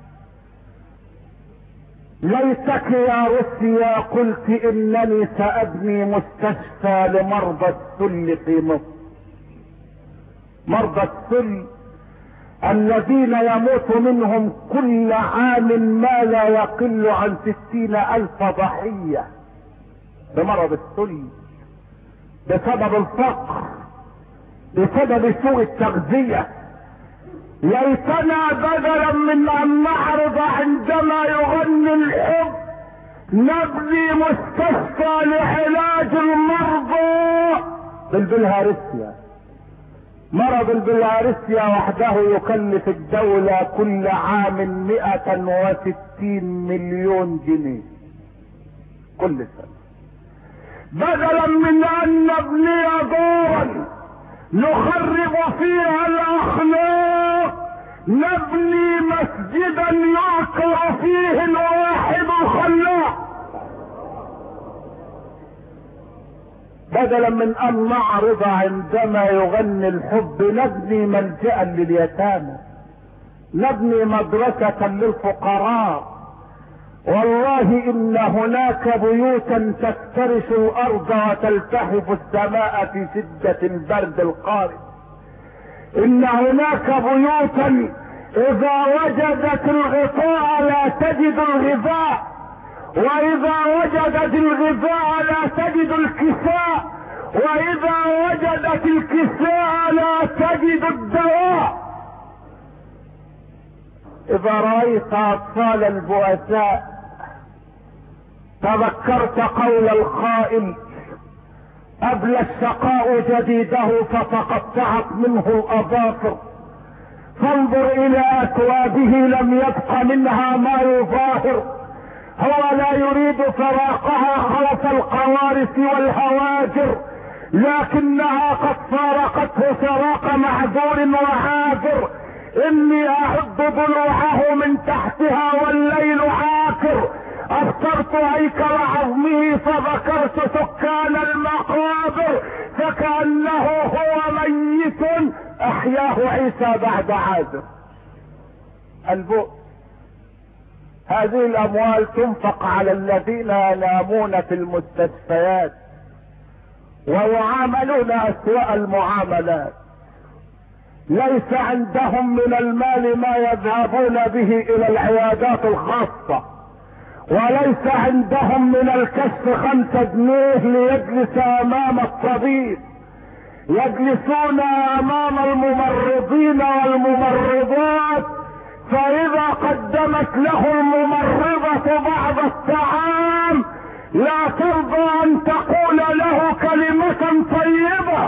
ليتك يا روسيا قلت انني سابني مستشفى لمرضى السل في مصر. مرضى السل الذين يموت منهم كل عام ما لا يقل عن 60,000 ضحية بمرض السل، بسبب الفقر، بسبب سوء التغذية. ليتنا بدلا من ان نعرض عندما يغني الحب نبني مستشفى لعلاج المرضى بالبلهارسيا. مرض البلهارسيا وحده يكلف الدولة كل عام 160 مليون جنيه كل سنة. بدلا من ان نبني دورا نخرب فيها الاخلاق نبني مسجدا يعقر فيه الواحد الخلاق. بدلا من ان نعرض عندما يغني الحب نبني ملجأ لليتامى، نبني مدرسة للفقراء. والله ان هناك بيوتا تفترش الارض وتلتحف السماء في شدة البرد القارس. ان هناك بيوتا اذا وجدت الغطاء لا تجد الغذاء، واذا وجدت الغذاء لا تجد الكساء، واذا وجدت الكساء لا تجد الدواء. اذا رأيت اطفال البؤساء تذكرت قول القائل: أبلى الشقاء جديده فتقطعت منه الأظافر، فانظر إلى أكوابه لم يبق منها ما يظاهر. هو لا يريد فراقها خوف القوارث والهواجر، لكنها قد فارقته فراق معذور وعاذر. إني أعد ضلوعه من تحتها والليل عاكر، ابصرت هيكل عظمه فذكرت سكان المقابر فكأنه هو ميت احياه عيسى بعد عازر. البؤس. هذه الاموال تنفق على الذين ينامون في المستشفيات ويعاملون اسوأ المعاملات، ليس عندهم من المال ما يذهبون به الى العيادات الخاصة، وليس عندهم من الكشف 5 جنيه ليجلس امام الطبيب، يجلسون امام الممرضين والممرضات، فاذا قدمت له الممرضة بعض الطعام لا ترضى ان تقول له كلمة طيبة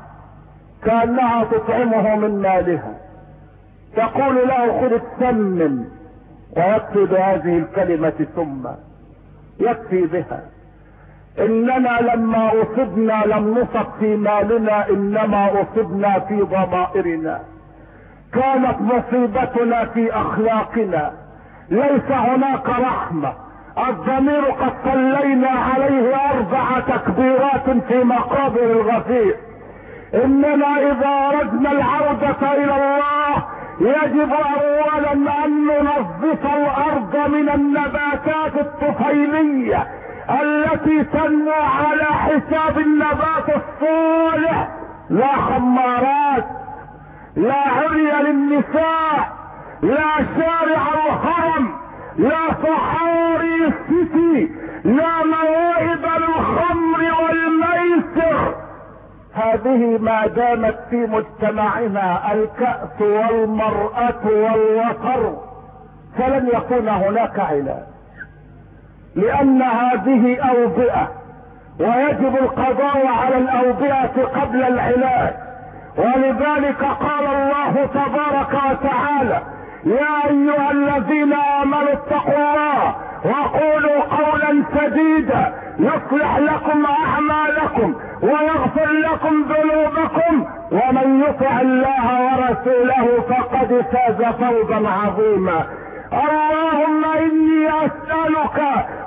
كأنها تطعمه من مالها، تقول له خذ السمن، ويكفي بهذه الكلمة ثم يكفي بها. اننا لما اصبنا لم نصب في مالنا، انما اصبنا في ضمائرنا. كانت مصيبتنا في اخلاقنا، ليس هناك رحمة. الضمير قد صلينا عليه 4 تكبيرات في مقابر الغفير. اننا اذا اردنا العودة الى الله يجب اولا ان ننظف الارض من النباتات الطفيلية التي تنمو على حساب النبات الصالح. لا خمارات، لا عري للنساء، لا شارع الهرم، لا صحاري السيتي، لا موائد للخمر والميسر. هذه ما دامت في مجتمعنا الكأس والمرأة والوتر فلن يكون هناك علاج، لأن هذه أوبئة ويجب القضاء على الأوبئة قبل العلاج. ولذلك قال الله تبارك وتعالى: يا ايها الذين امنوا اتقوا الله وقولوا قولا سديدا يصلح لكم اعمالكم ويغفر لكم ذنوبكم ومن يطع الله ورسوله فقد فاز فوزا عظيما. اللهم اني اسألك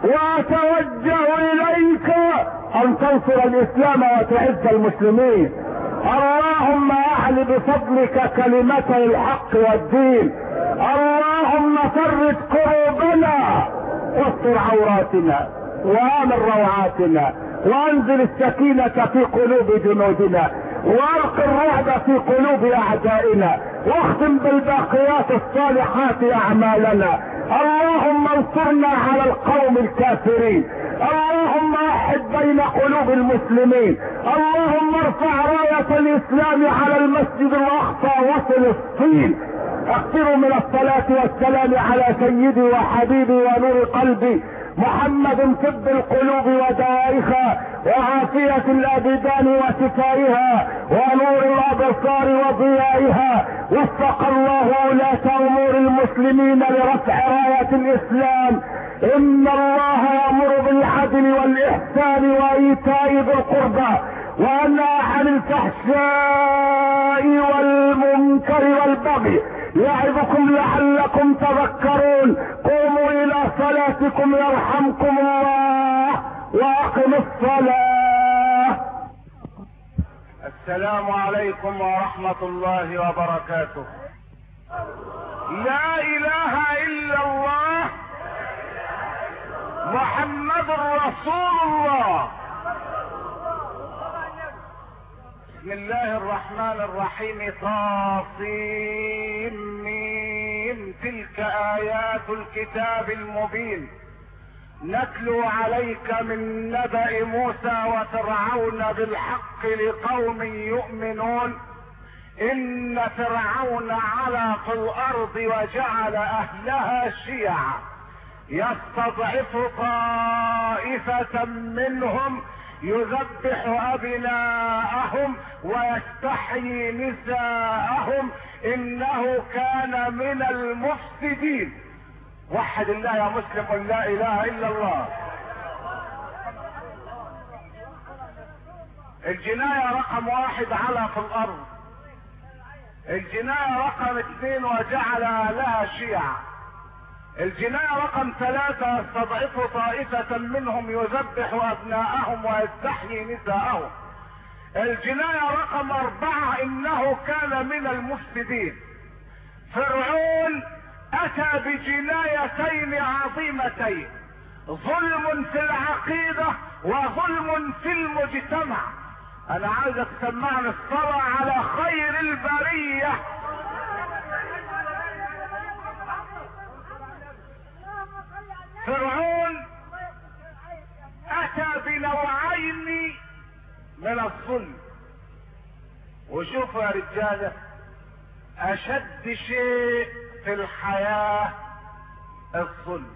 واتوجه اليك ان تنصر الاسلام وتعز المسلمين. اللهم اعل بفضلك كلمتي الحق والدين. اللهم فرج كروبنا واستر عوراتنا وامن روعاتنا وانزل السكينة في قلوب جنودنا والق الرعب في قلوب اعدائنا واختم بالباقيات الصالحات اعمالنا. اللهم انصرنا على القوم الكافرين. اللهم احد بين قلوب المسلمين. اللهم ارفع راية الاسلام على المسجد الاقصى وفلسطين. اكثروا من الصلاة والسلام على سيدي وحبيبي ونور قلبي محمد، طب القلوب ودوائها وعافية الابدان وشفائها ونور الابصار وضيائها. وفق الله ولاة امور المسلمين لرفع راية الاسلام. ان الله يأمر بالعدل والاحسان وايتاء ذي القربى وينهى عن الفحشاء والمنكر والبغي يعظكم لعلكم تذكرون. قوموا الى صلاتكم يرحمكم الله واقموا الصلاة. السلام عليكم ورحمة الله وبركاته. لا اله الا الله محمد رسول الله. بسم الله الرحمن الرحيم. طاسين ميم. تلك ايات الكتاب المبين نتلو عليك من نبأ موسى وفرعون بالحق لقوم يؤمنون. ان فرعون علا في الارض وجعل اهلها شيعا يستضعف طائفة منهم يذبح ابناءهم ويستحيي نساءهم انه كان من المفسدين. وحد الله يا مسلم، قل لا اله الا الله. الجناية رقم 1 على في الارض. الجناية رقم 2 وجعل لها شيعا. الجناية رقم 3 يستضعف طائفة منهم يذبح ابناءهم ويستحيي نساءهم. الجناية رقم 4 انه كان من المفسدين. فرعون اتى بجنايتين عظيمتين، ظلم في العقيدة وظلم في المجتمع. انا عايزك تسمعني الصلاة على خير البرية. فرعون اتى بنوعين من الظلم. وشوفوا يا رجالة، اشد شيء في الحياة الظلم.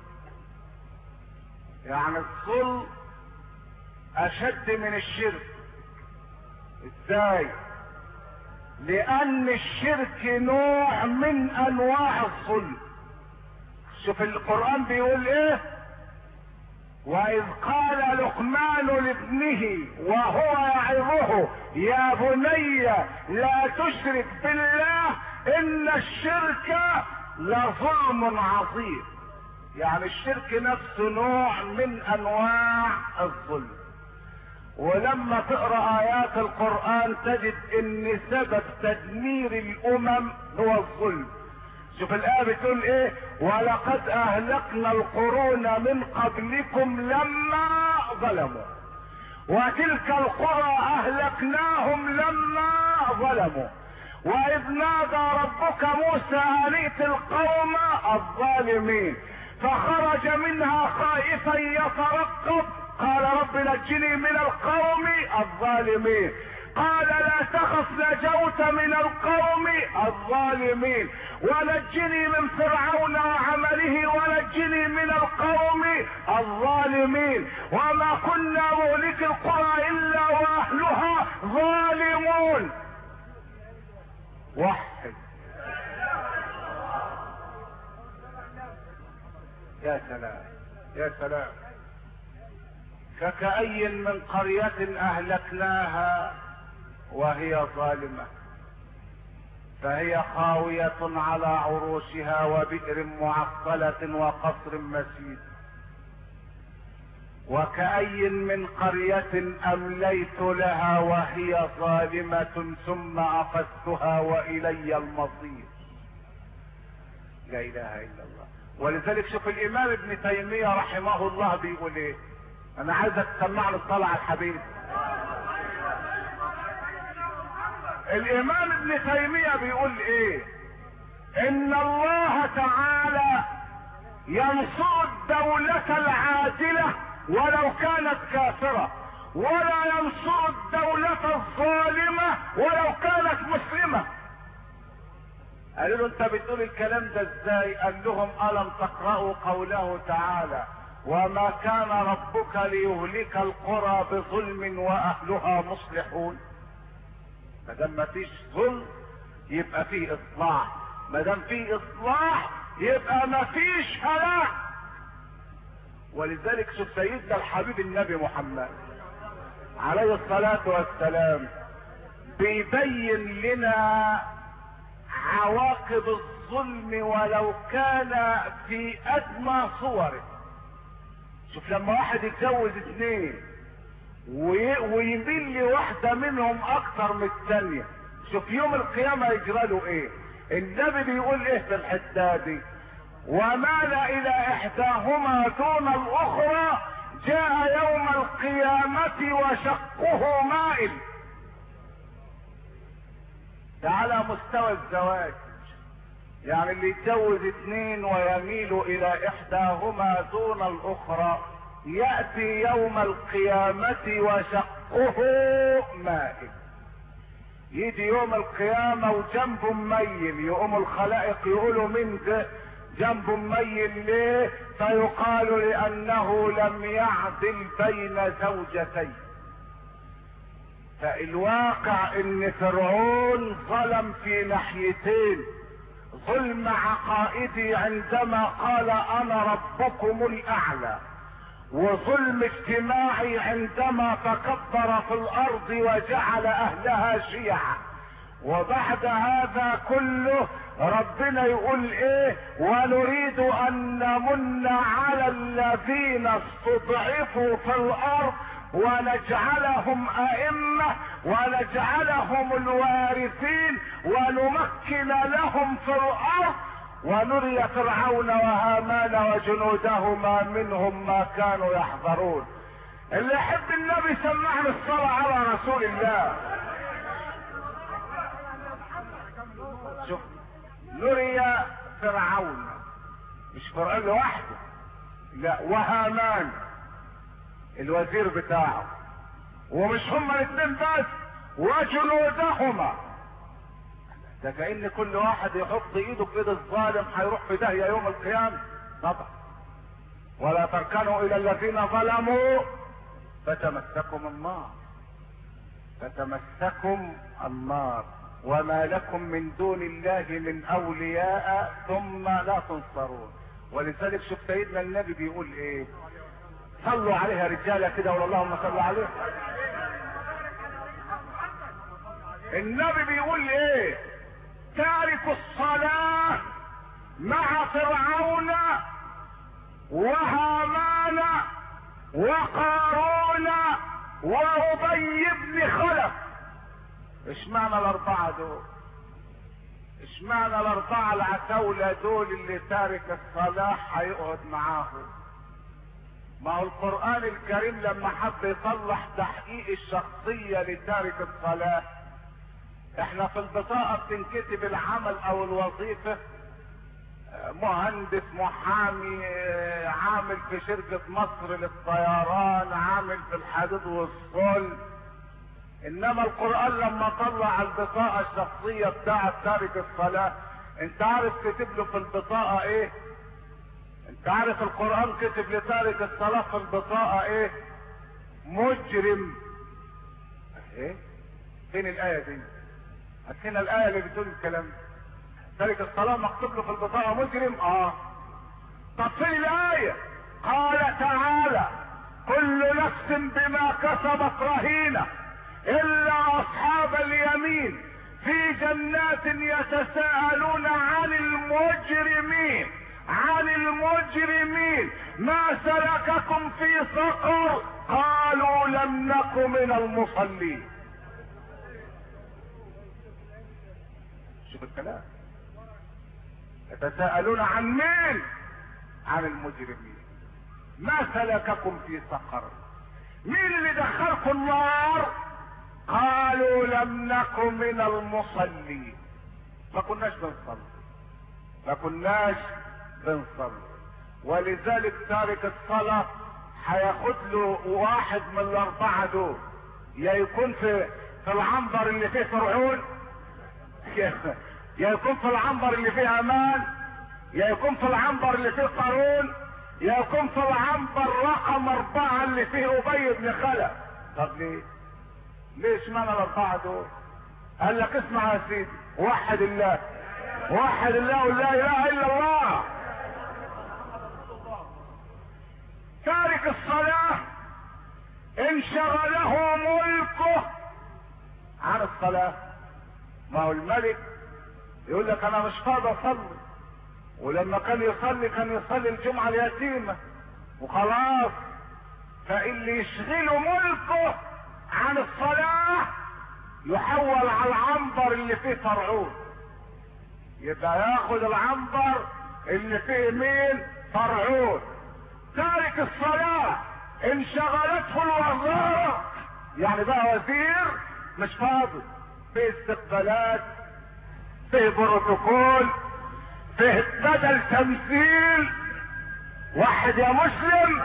يعني الظلم اشد من الشرك. ازاي؟ لان الشرك نوع من انواع الظلم. شوف القرآن بيقول ايه: واذ قال لقمان لابنه وهو يعظه يا بني لا تشرك بالله ان الشرك لظلم عظيم. يعني الشرك نفسه نوع من انواع الظلم. ولما تقرأ ايات القرآن تجد ان سبب تدمير الامم هو الظلم. شوف الآية بتقول ايه: ولقد اهلكنا القرون من قبلكم لما ظلموا وتلك القرى اهلكناهم لما ظلموا واذ نادى ربك موسى ان ائت القوم الظالمين فخرج منها خائفا يترقب قال رب نجني من القوم الظالمين قال لا تخف نجوت من القوم الظالمين ونجني من فرعون وعمله ونجني من القوم الظالمين وما كنا مهلك القرى الا واهلها ظالمون. وحد. يا سلام يا سلام. فكأي من قرية اهلكناها وهي ظالمة فهي خاوية على عروشها وبئر معطلة وقصر مسيد. وكأي من قرية امليت لها وهي ظالمة ثم اخذتها والي المصير. لا اله الا الله. ولذلك شوف الامام ابن تيمية رحمه الله بيقول ايه. انا عايزك تسمعني الصلاة على الحبيب. الامام ابن تيمية بيقول ايه: ان الله تعالى ينصر الدولة العادلة ولو كانت كافرة ولا ينصر الدولة الظالمة ولو كانت مسلمة. قالوا له انت بتقول الكلام ده ازاي؟ قال لهم الم تقرأوا قوله تعالى وما كان ربك ليهلك القرى بظلم واهلها مصلحون. ما دام ما فيش ظلم يبقى فيه اصلاح، ما دام فيه اصلاح يبقى ما فيش هلاك. ولذلك شوف سيدنا الحبيب النبي محمد عليه الصلاة والسلام بيبين لنا عواقب الظلم ولو كان في ادنى صوره. شوف لما واحد يتجوز 2 ويميل لواحدة منهم اكتر من الثانية، شوف يوم القيامة يجرى له ايه. النبي بيقول ايه في الحتة دي: ومال الى احداهما دون الاخرى جاء يوم القيامة وشقه مائل. ده على مستوى الزواج. يعني اللي يتجوز 2 ويميل الى احداهما دون الاخرى يأتي يوم القيامة وشقه مائل. يجي يوم القيامة وجنبه مميل، يقوم الخلائق يقولوا من ده جنبه مميل ليه؟ فيقال لانه لم يعدل بين زوجتين. فالواقع ان فرعون ظلم في ناحيتين: ظلم عقائدي عندما قال انا ربكم الاعلى، وظلم اجتماعي عندما تكبر في الارض وجعل اهلها شيعا، وبعد هذا كله ربنا يقول ايه؟ ونريد ان نمن على الذين استضعفوا في الارض ونجعلهم ائمة ونجعلهم الوارثين ونمكن لهم في الارض ونري فرعون وهامان وجنودهما منهم ما كانوا يحذرون. اللي يحب النبي سمعني الصلاة على رسول الله. شوف، نري فرعون، مش فرعون لوحده، لا، وهامان الوزير بتاعه، ومش هما الاثنين بس، وجنودهما. ده كأن كل واحد يحط ايده في ايد الظالم هيروح في داهية يوم القيامة. طبعا ولا تركنوا الى الذين ظلموا فتمسكم النار، فتمسكم النار وما لكم من دون الله من اولياء ثم لا تنصرون. ولذلك شوف سيدنا النبي بيقول ايه؟ صلوا عليها رجاله كده، ولا اللهم صل عليه. النبي بيقول ايه؟ تارك الصلاة مع فرعون وهامان وقارون وأبي بن خلف. اشمعنى الاربعة دول؟ اشمعنى الاربعة العتاولة دول اللي تارك الصلاة هيقعد معاهم؟ ما هو القرآن الكريم لما حب يصلح تحقيق الشخصية لتارك الصلاة، احنا في البطاقة بتنكتب العمل او الوظيفة، مهندس، محامي، عامل في شركة مصر للطيران، عامل في الحديد والصلب. انما القرآن لما طلع البطاقة الشخصية بتاعت تارك الصلاة، انت عارف كتب له في البطاقة ايه؟ انت عارف القرآن كتب لتارك الصلاة في البطاقة ايه؟ مجرم. ايه؟ فين الآية دي؟ هنا الآية اللي بتقول الكلام ده. تارك الصلاة مكتوب له في البطاقة مجرم؟ طب فين الآية؟ قال تعالى: كل نفس بما كسبت رهينة إلا أصحاب اليمين في جنات يتساءلون عن المجرمين ما سلككم في سقر قالوا لم نك من المصلين. شوف الكلام، يتساءلون عن مين؟ عن المجرمين. ما سلككم في سقر؟ مين اللي دخلكم النار؟ قالوا لم نك من المصلين. ما كناش بنصلي. ولذلك تارك الصلاة هياخد له واحد من الاربعة دول، يا يكون في العنبر اللي فيه فرعون، يا يكون في العنبر اللي فيه هامان، يا يكون في العنبر اللي فيه قارون، يا يكون في العنبر رقم 4 اللي فيه ابي بن خلف. طب ليه اشمعنى الاربعة دول؟ قال لك اسمع يا سيدي، وحد الله ولا اله الا الله. تارك الصلاة انشغله ملكه عن الصلاة. ما هو الملك يقول لك انا مش فاضي اصلي، ولما كان يصلي الجمعة اليتيمة وخلاص. فاللي يشغله ملكه عن الصلاة يحول على العنبر اللي فيه فرعون، يبقى ياخد العنبر اللي فيه مين؟ فرعون. تارك الصلاة انشغلته الوزارة، يعني بقى وزير مش فاضي، فيه استقبالات، فيه بروتوكول، فيه بدل تمثيل. واحد يا مسلم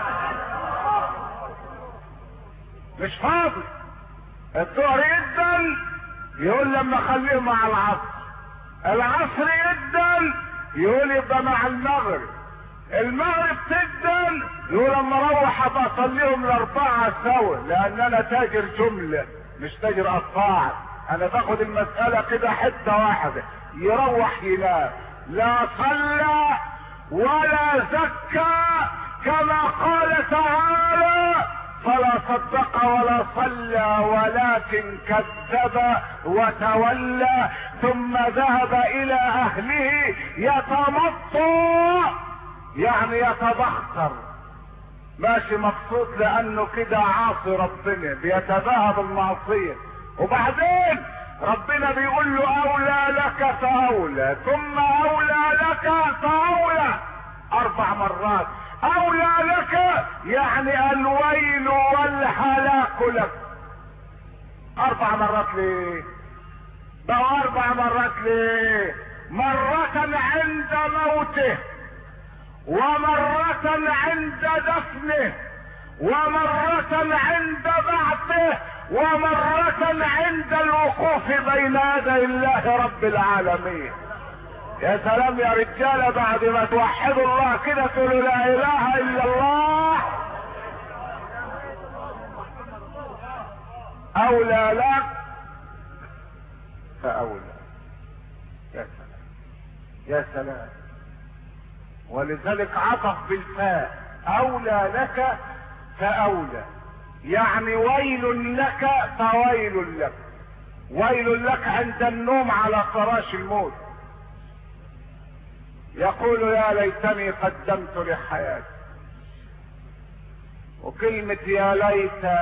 مش فاضي. الظهر يدن يقول لما خليه مع العصر يدن يقول يبقى مع المغرب تدن يقول لما اروح ابقى اصليهم الاربعة سوا، لان انا تاجر جملة مش تاجر قطاع. انا باخد المسألة كده حتة واحدة. يروح ينام، لا صلى ولا زكى، كما قال تعالى: فلا صدق ولا صلى ولكن كذب وتولى ثم ذهب الى اهله يتمطى، يعني يتبختر، ماشي مبسوط لانه كده عاصي ربنا بيتباهى بالمعصيه. وبعدين ربنا بيقول له اولى لك فاولى، ثم اولى لك فاولى 4 مرات. اولى لك يعني الويل والهلاك لك. 4 مرات ليه؟ بقى 4 مرات ليه؟ مرة عند موته، ومرة عند دفنه، ومرة عند بعثه، ومرة عند الوقوف بين يدي الله رب العالمين. يا سلام يا رجاله، بعد ما توحدوا الله كده تقولوا لا اله الا الله. اولى لك فاولى. يا سلام يا سلام. ولذلك عطف بالفاء، اولى لك فاولى، يعني ويل لك فويل لك. ويل لك عند النوم على فراش الموت، يقول يا ليتني قدمت لحياتي. وكلمة يا ليت،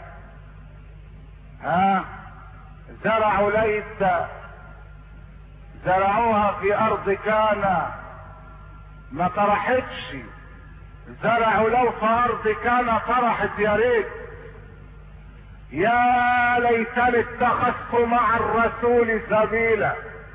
زرعوا ليت، زرعوها في ارض كان ما طرحتش، زرعوا لو في ارض كان طرحت يا ريت. يا ليتني اتخذت مع الرسول سبيلا،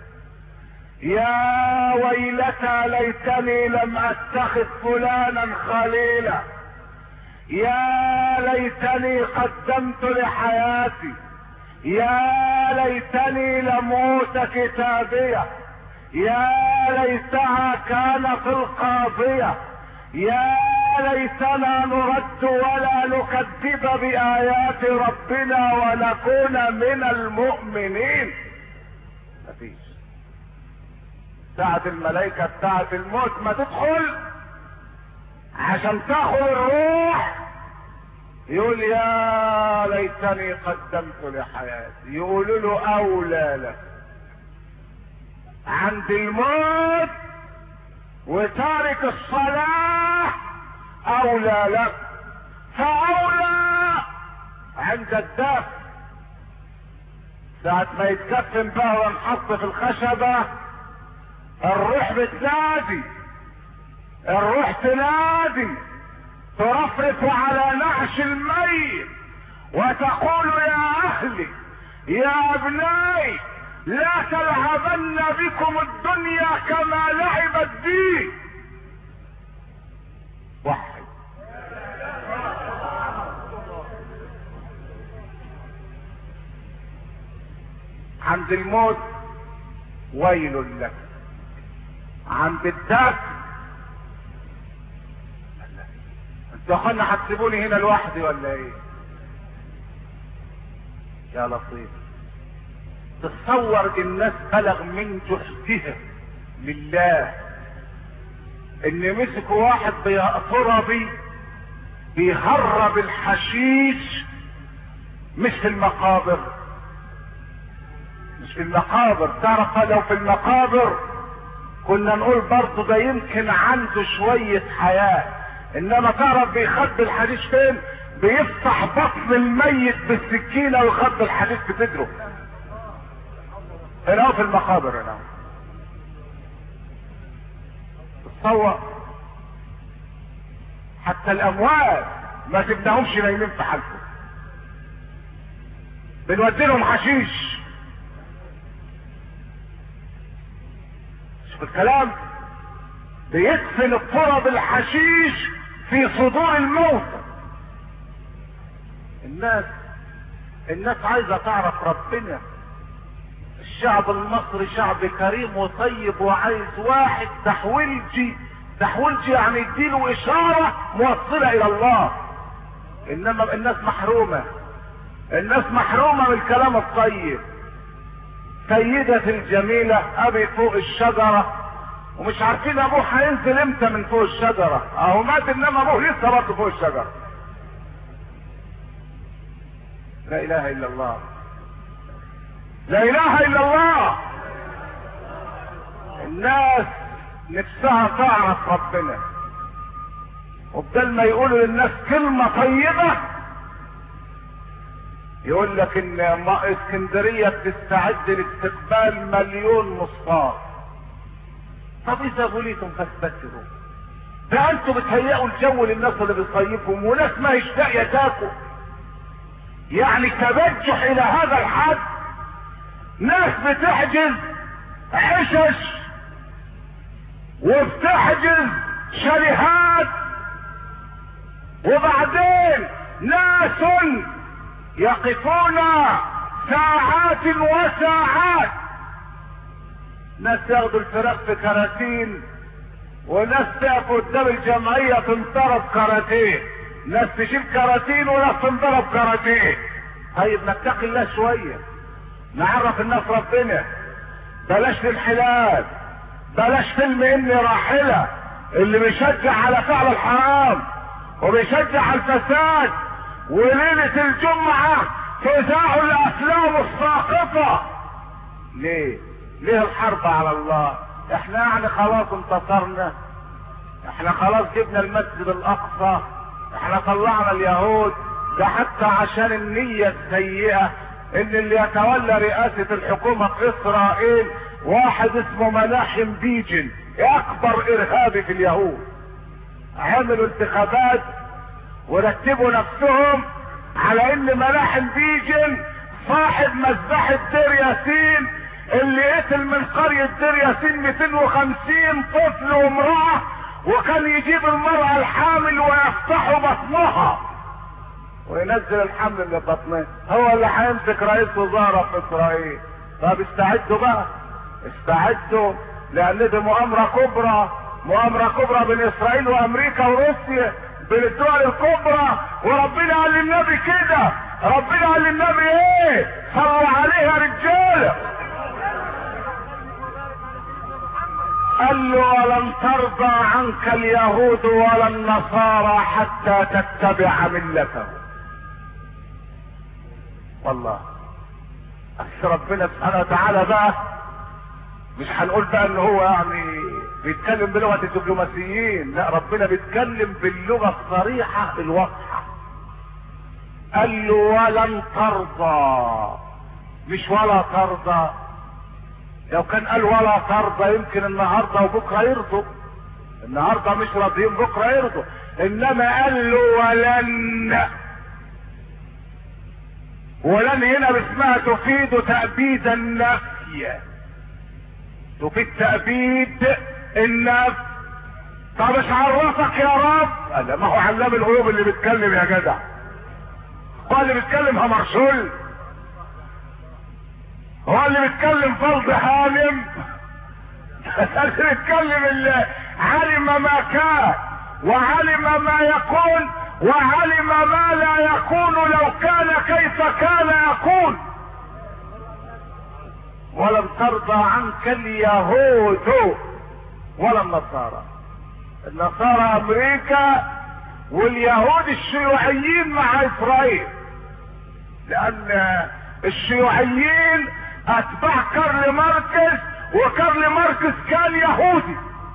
يا ويلتى ليتني لم اتخذ فلانا خليلا، يا ليتني قدمت لحياتي، يا ليتني لم اوت كتابيه، يا ليتها كانت القاضيه، يا ليتنا نرد ولا نكذب بآيات ربنا ونكون من المؤمنين. مفيش. ساعة الملائكة بتاعة الموت ما تدخل عشان تاخد الروح، يقول يا ليتني قدمت لحياتي، يقولوا له اولى لك. عند الموت وتارك الصلاة اولى لك، فاولى عند الدفن. ساعة ما يتكفن بقى وينحط في الخشبة، الروح بتنادي، الروح تنادي، ترفرف على نعش الميت وتقول يا اهلي يا ابنائي لا تلعبن بكم الدنيا كما لعبت بي. وحد. عند الموت ويل لك، عند الدفن انتوا اخوانا هتسيبوني هنا لوحدي ولا ايه؟ يا لطيف. تصور الناس بلغ من جهدها لله ان مسكوا واحد بيقطربي بيهرب الحشيش، مش في المقابر، مش في المقابر. تعرف لو في المقابر كنا نقول برضه ده يمكن عنده شوية حياة، انما تعرف بيخبي الحشيش فين؟ بيفتح بطن الميت بالسكينة ويخبي الحشيش بصدره. هنا في المقابر هنا. تصور حتى الاموات ما سبناهمش نايمين في حالهم، بنودي لهم حشيش. شوف الكلام، بيدفن التراب الحشيش في صدور الموتى. الناس عايزة تعرف ربنا. الشعب المصري شعب كريم وطيب وعايز واحد تحويلجي يعني يديله اشارة موصلة الى الله. انما الناس محرومة، الناس محرومة من الكلام الطيب. سيدة الجميلة ابي فوق الشجرة ومش عارفين ابوه هينزل امتى من فوق الشجرة، اهو مات انما ابوه لسه برضه فوق الشجرة. لا اله الا الله، لا اله الا الله. الناس نفسها تعرف ربنا، وبدل ما يقولوا للناس كلمة طيبة يقول لك ان اسكندرية بتستعد لاستقبال 1,000,000 مصطاد. طب اذا بوليتم فاستكبروا، ده انتوا بتهيئوا الجو للناس اللي بتصيفهم، وناس ما هيش لاقيه تاكل. يعني تبجح الى هذا الحد. ناس بتحجز عشش وبتحجز شاليهات، وبعدين ناس يقفون ساعات وساعات. ناس ياخدوا الفراخ في كراتين، وناس تقف قدام الجمعية تنضرب كراتين، ناس تشيل كراتين وناس تنضرب كراتين. طيب نتقي الله شوية، نعرف الناس ربنا، بلاش الانحلال، بلاش فيلم اني راحلة اللي بيشجع على فعل الحرام وبيشجع على الفساد. وليلة الجمعة تذاع الافلام الساقطة. ليه الحرب على الله؟ احنا يعني خلاص انتصرنا، احنا خلاص جبنا المسجد الاقصى، احنا طلعنا اليهود. ده حتى عشان النية السيئة ان اللي يتولى رئاسة الحكومة في اسرائيل واحد اسمه مناحم بيجن، اكبر ارهابي في اليهود. عملوا انتخابات ورتبوا نفسهم على ان مناحم بيجن صاحب مذبحة دير ياسين اللي قتل من قرية دير ياسين 250 طفل وامرأة، وكان يجيب المرأة الحامل ويفتحوا بطنها وينزل الحمل اللي بطنها. هو اللي هيمسك رئيس وزراء في اسرائيل. طب استعدوا بقى، استعدوا، لان دي مؤامرة كبرى، مؤامرة كبرى بين اسرائيل وامريكا وروسيا، بين الدول الكبرى. وربنا قال للنبي كده، ربنا قال للنبي ايه؟ صلوا عليه يا رجاله. قال له ولن ترضى عنك اليهود ولا النصارى حتى تتبع ملتهم. والله بس ربنا سبحانه وتعالى بقى مش هنقول بقى ان هو يعني بيتكلم بلغة الدبلوماسيين، لا، ربنا بيتكلم باللغة الصريحة الواضحة. قال له ولن ترضى، مش ولا ترضى. لو كان قال ولا ترضى يمكن النهارده وبكره يرضوا، النهارده مش راضيين بكره يرضوا، انما قال له ولن. ولن هنا باسمها تفيد تأبيد النفي، تفيد تأبيد النفي. طب ايش عرفك يا رب؟ قال ما هو علام الغيوب اللي بيتكلم يا جدع، هو اللي بيتكلم همرشول، هو اللي بيتكلم فرض حالم، اللي بيتكلم اللي علم ما كان وعلم ما يكون وعلم ما لا يكون لو كان كيف كان يكون. ولن ترضى عنك اليهود ولا النصارى. النصارى امريكا واليهود الشيوعيين مع اسرائيل، لان الشيوعيين اتباع كارل ماركس، وكارل ماركس كان يهودي.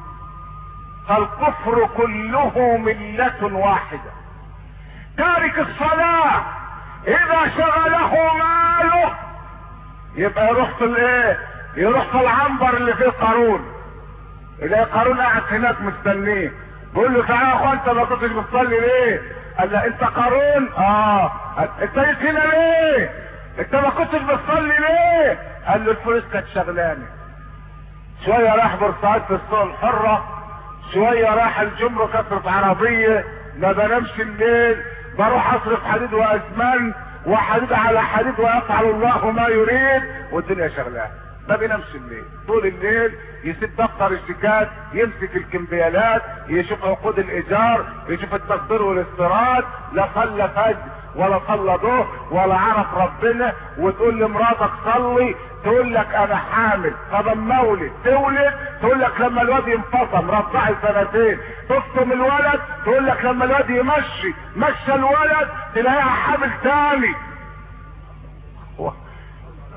فالكفر كله ملة واحدة. تارك الصلاة اذا شغله ماله يبقى يروح في الايه؟ يروح في العنبر اللي فيه قارون، يلاقي قارون قاعد هناك مستنيه، بيقول له تعالى يا اخوان انت ما كنتش بتصلي ليه؟ قال له انت قارون؟ اه. انت جيت هنا ليه؟ انت ما كنتش بتصلي ليه؟ قال له الفلوس كانت شغلانه. شويه راح بورسعيد في السوق الحره، شويه راح الجمرك اصرف عربيه، ما بنامش الليل، بروح اصرف حديد واسمنت وحديد على حديد ويفعل الله ما يريد، والدنيا شغلانه. ما بينامش الليل، طول الليل يسيب دفتر الشيكات، يمسك الكمبيالات، يشوف عقود الايجار، يشوف التصدير والاستيراد. لا صلى فجر ولا صلى ظهر ولا عرف ربنا. وتقول لمراتك صلي، تقول لك انا حامل. طب اما اولد تولد، تقول لك لما الواد ينفصل رضعي 2 سنين. تفطم الولد، تقول لك لما الواد يمشي مشى الولد تلاقيها حامل تاني.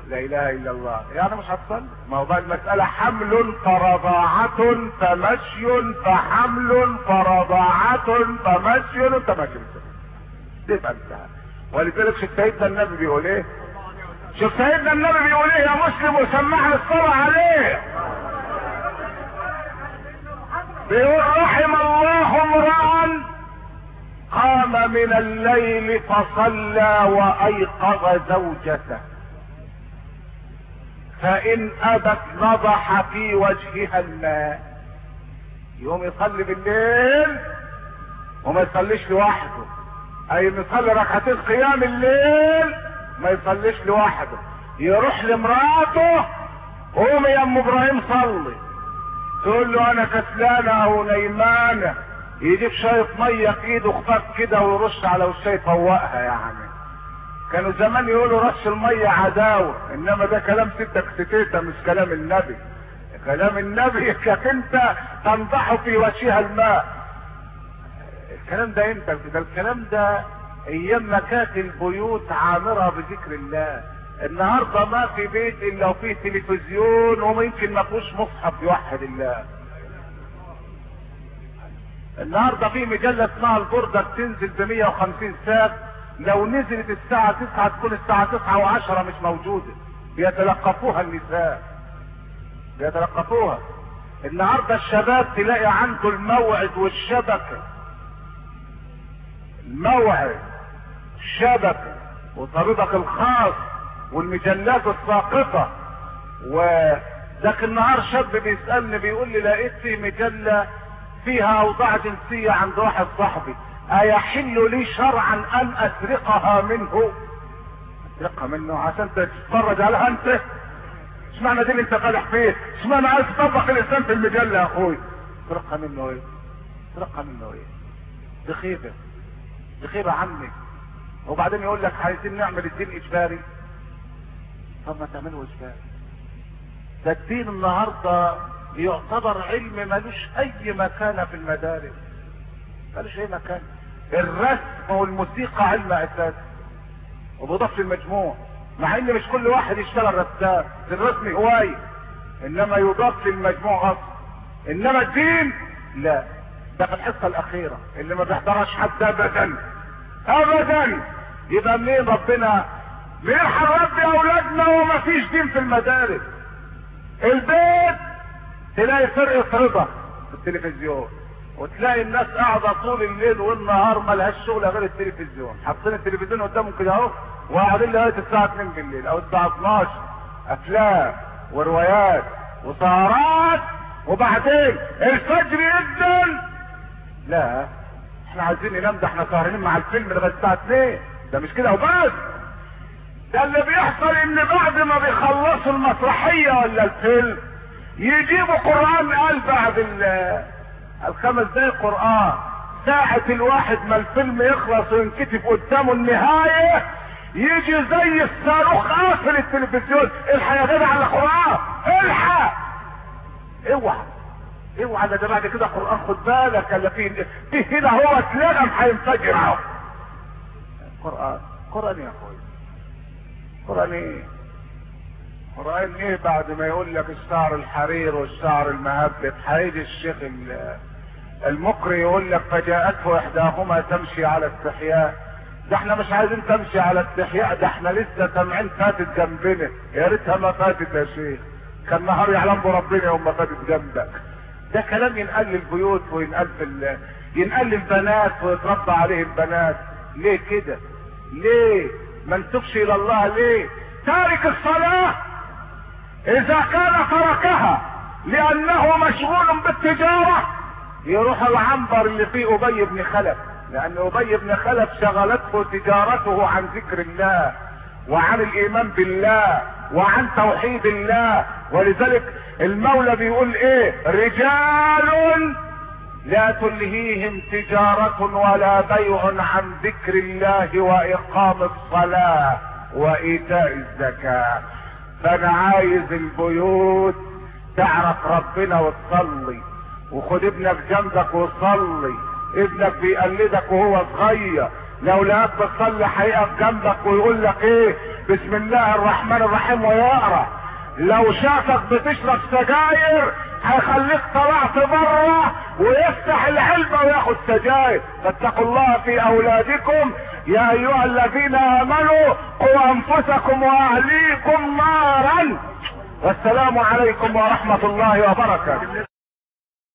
لا اله الا الله، يعني مش هتصلي. ما هو بقى المسألة حمل فرضاعة فمشي فحمل فرضاعة فمشي فمشي، تبقى انتهى. ولذلك شوف سيدنا النبي بيقول ايه، شوف سيدنا النبي بيقول ايه يا مسلم وسمعني الصلاة عليه. بيقول رحم الله امرأ قام من الليل فصلى وايقظ زوجته فان ابت نضح في وجهها الماء. يقوم يصلي بالليل وما يصليش لوحده، اي يصلي ركعتين قيام الليل ما يصليش لوحده، يروح لمراته قومي يا ام ابراهيم صلي، تقول له انا كسلانه او نيمانه، يجيب شايط ميه في ايده خفاف كده ويرش على وشها يفوقها. يعني كانوا زمان يقولوا رش الميه عداوه، انما ده كلام ستك ستيته مش كلام النبي. كلام النبي انك انت تنضح في وجهها الماء. الكلام ده امتى؟ ده الكلام ده ايام ما كانت البيوت عامره بذكر الله. النهارده ما في بيت الا وفيه تلفزيون وممكن ما فيهوش مصحف يوحد الله. النهارده في مجله اسمها البرده بتنزل ب 150 ساعه، لو نزلت الساعه 9 تكون الساعه 9 و10 مش موجوده، بيتلقفوها النساء، بيتلقفوها. النهارده الشباب تلاقي عنده الموعد والشبكه، الموعد الشبكه وطريقك الخاص والمجلات الساقطه. وذاك النهار شاب بيسالني بيقول لي لقيت في مجله فيها اوضاع جنسيه عند واحد صاحبي، ايحل لي شرعا ان اسرقها منه؟ اسرقها منه عشان تتفرج عليها انت؟ اشمعنى دي اللي انت فالح فيه؟ اشمعنى عايز تطبق الاسلام في المجله يا اخوي؟ اسرقها منه ايه؟ اسرقها منه ايه؟ دي خيبه، دي خيبه عني. وبعدين يقول لك عايزين نعمل الدين اجباري. طب ما تعمله اجباري. ده الدين النهارده يعتبر علم ملوش اي مكانه في المدارس، ملوش اي مكان. الرسم والموسيقى علم اساسي وبيضاف للمجموع، مع ان مش كل واحد يشتغل رسام، الرسم هوايه انما يضاف للمجموع غصب. انما الدين لا، ده في الحصه الاخيره اللي ما بيحضرش حد ابدا ابدا. يبقى منين ربنا بيرحم اولادنا وما فيش دين في المدارس؟ البيت تلاقي فرقه رضا في التلفزيون، وتلاقي الناس قاعده طول الليل والنهار ما لهاش شغل غير التلفزيون، حاطين التلفزيون قدامهم كده اهو وقاعدين لغايه الساعه 2 بالليل او الساعه 12، افلام وروايات وسهرات، وبعدين الفجر يأذن لا احنا عايزين ننام، ده احنا سهرانين مع الفيلم لغايه الساعه 2. ده مش كده وبس، ده اللي بيحصل ان بعد ما بيخلصوا المسرحيه ولا الفيلم يجيبوا قران قال بعد الخمس دقايق قران، ساعة الواحد ما الفيلم يخلص وينكتب قدامه النهاية يجي زي الصاروخ قافل التلفزيون، الحق يا جدع على قران، الحق اوعى اوعى، ده بعد كده قران خد بالك اللي فيه هنا هو اتلغم هينفجر اهو. قران قران يا اخويا، قران ايه؟ قران ايه بعد ما يقول لك الشعر الحرير والشعر المهبب؟ هيجي الشيخ المقري يقول لك فجاءته احداهما تمشي على استحياء. ده احنا مش عايزين تمشي على استحياء، ده احنا لسه سامعين فاتت جنبنا، يا ريتها ما فاتت يا شيخ، كان نهار يعلم بربنا يوم ما فاتت جنبك. ده كلام ينقل للبيوت وينقل ينقل للبنات ويتربى عليه البنات. ليه كده؟ ليه ما نتوبش الى الله؟ ليه تارك الصلاة اذا كان تركها لانه مشغول بالتجارة يروح العنبر اللي فيه ابي بن خلف، لان ابي بن خلف شغلته تجارته عن ذكر الله وعن الايمان بالله وعن توحيد الله. ولذلك المولى بيقول ايه؟ رجال لا تلهيهم تجارة ولا بيع عن ذكر الله واقام الصلاة وايتاء الزكاة. فانا عايز البيوت تعرف ربنا وتصلي، وخد ابنك جنبك وصلي، ابنك بيقلدك وهو صغير، لو لقاك بتصلي هيقف جنبك ويقول لك ايه بسم الله الرحمن الرحيم ويقرا. لو شافك بتشرب سجاير هيخليك طلعت بره ويفتح العلبة وياخد سجاير. فاتقوا الله في اولادكم يا ايها الذين امنوا قوا انفسكم واهليكم نارا. والسلام عليكم ورحمة الله وبركاته.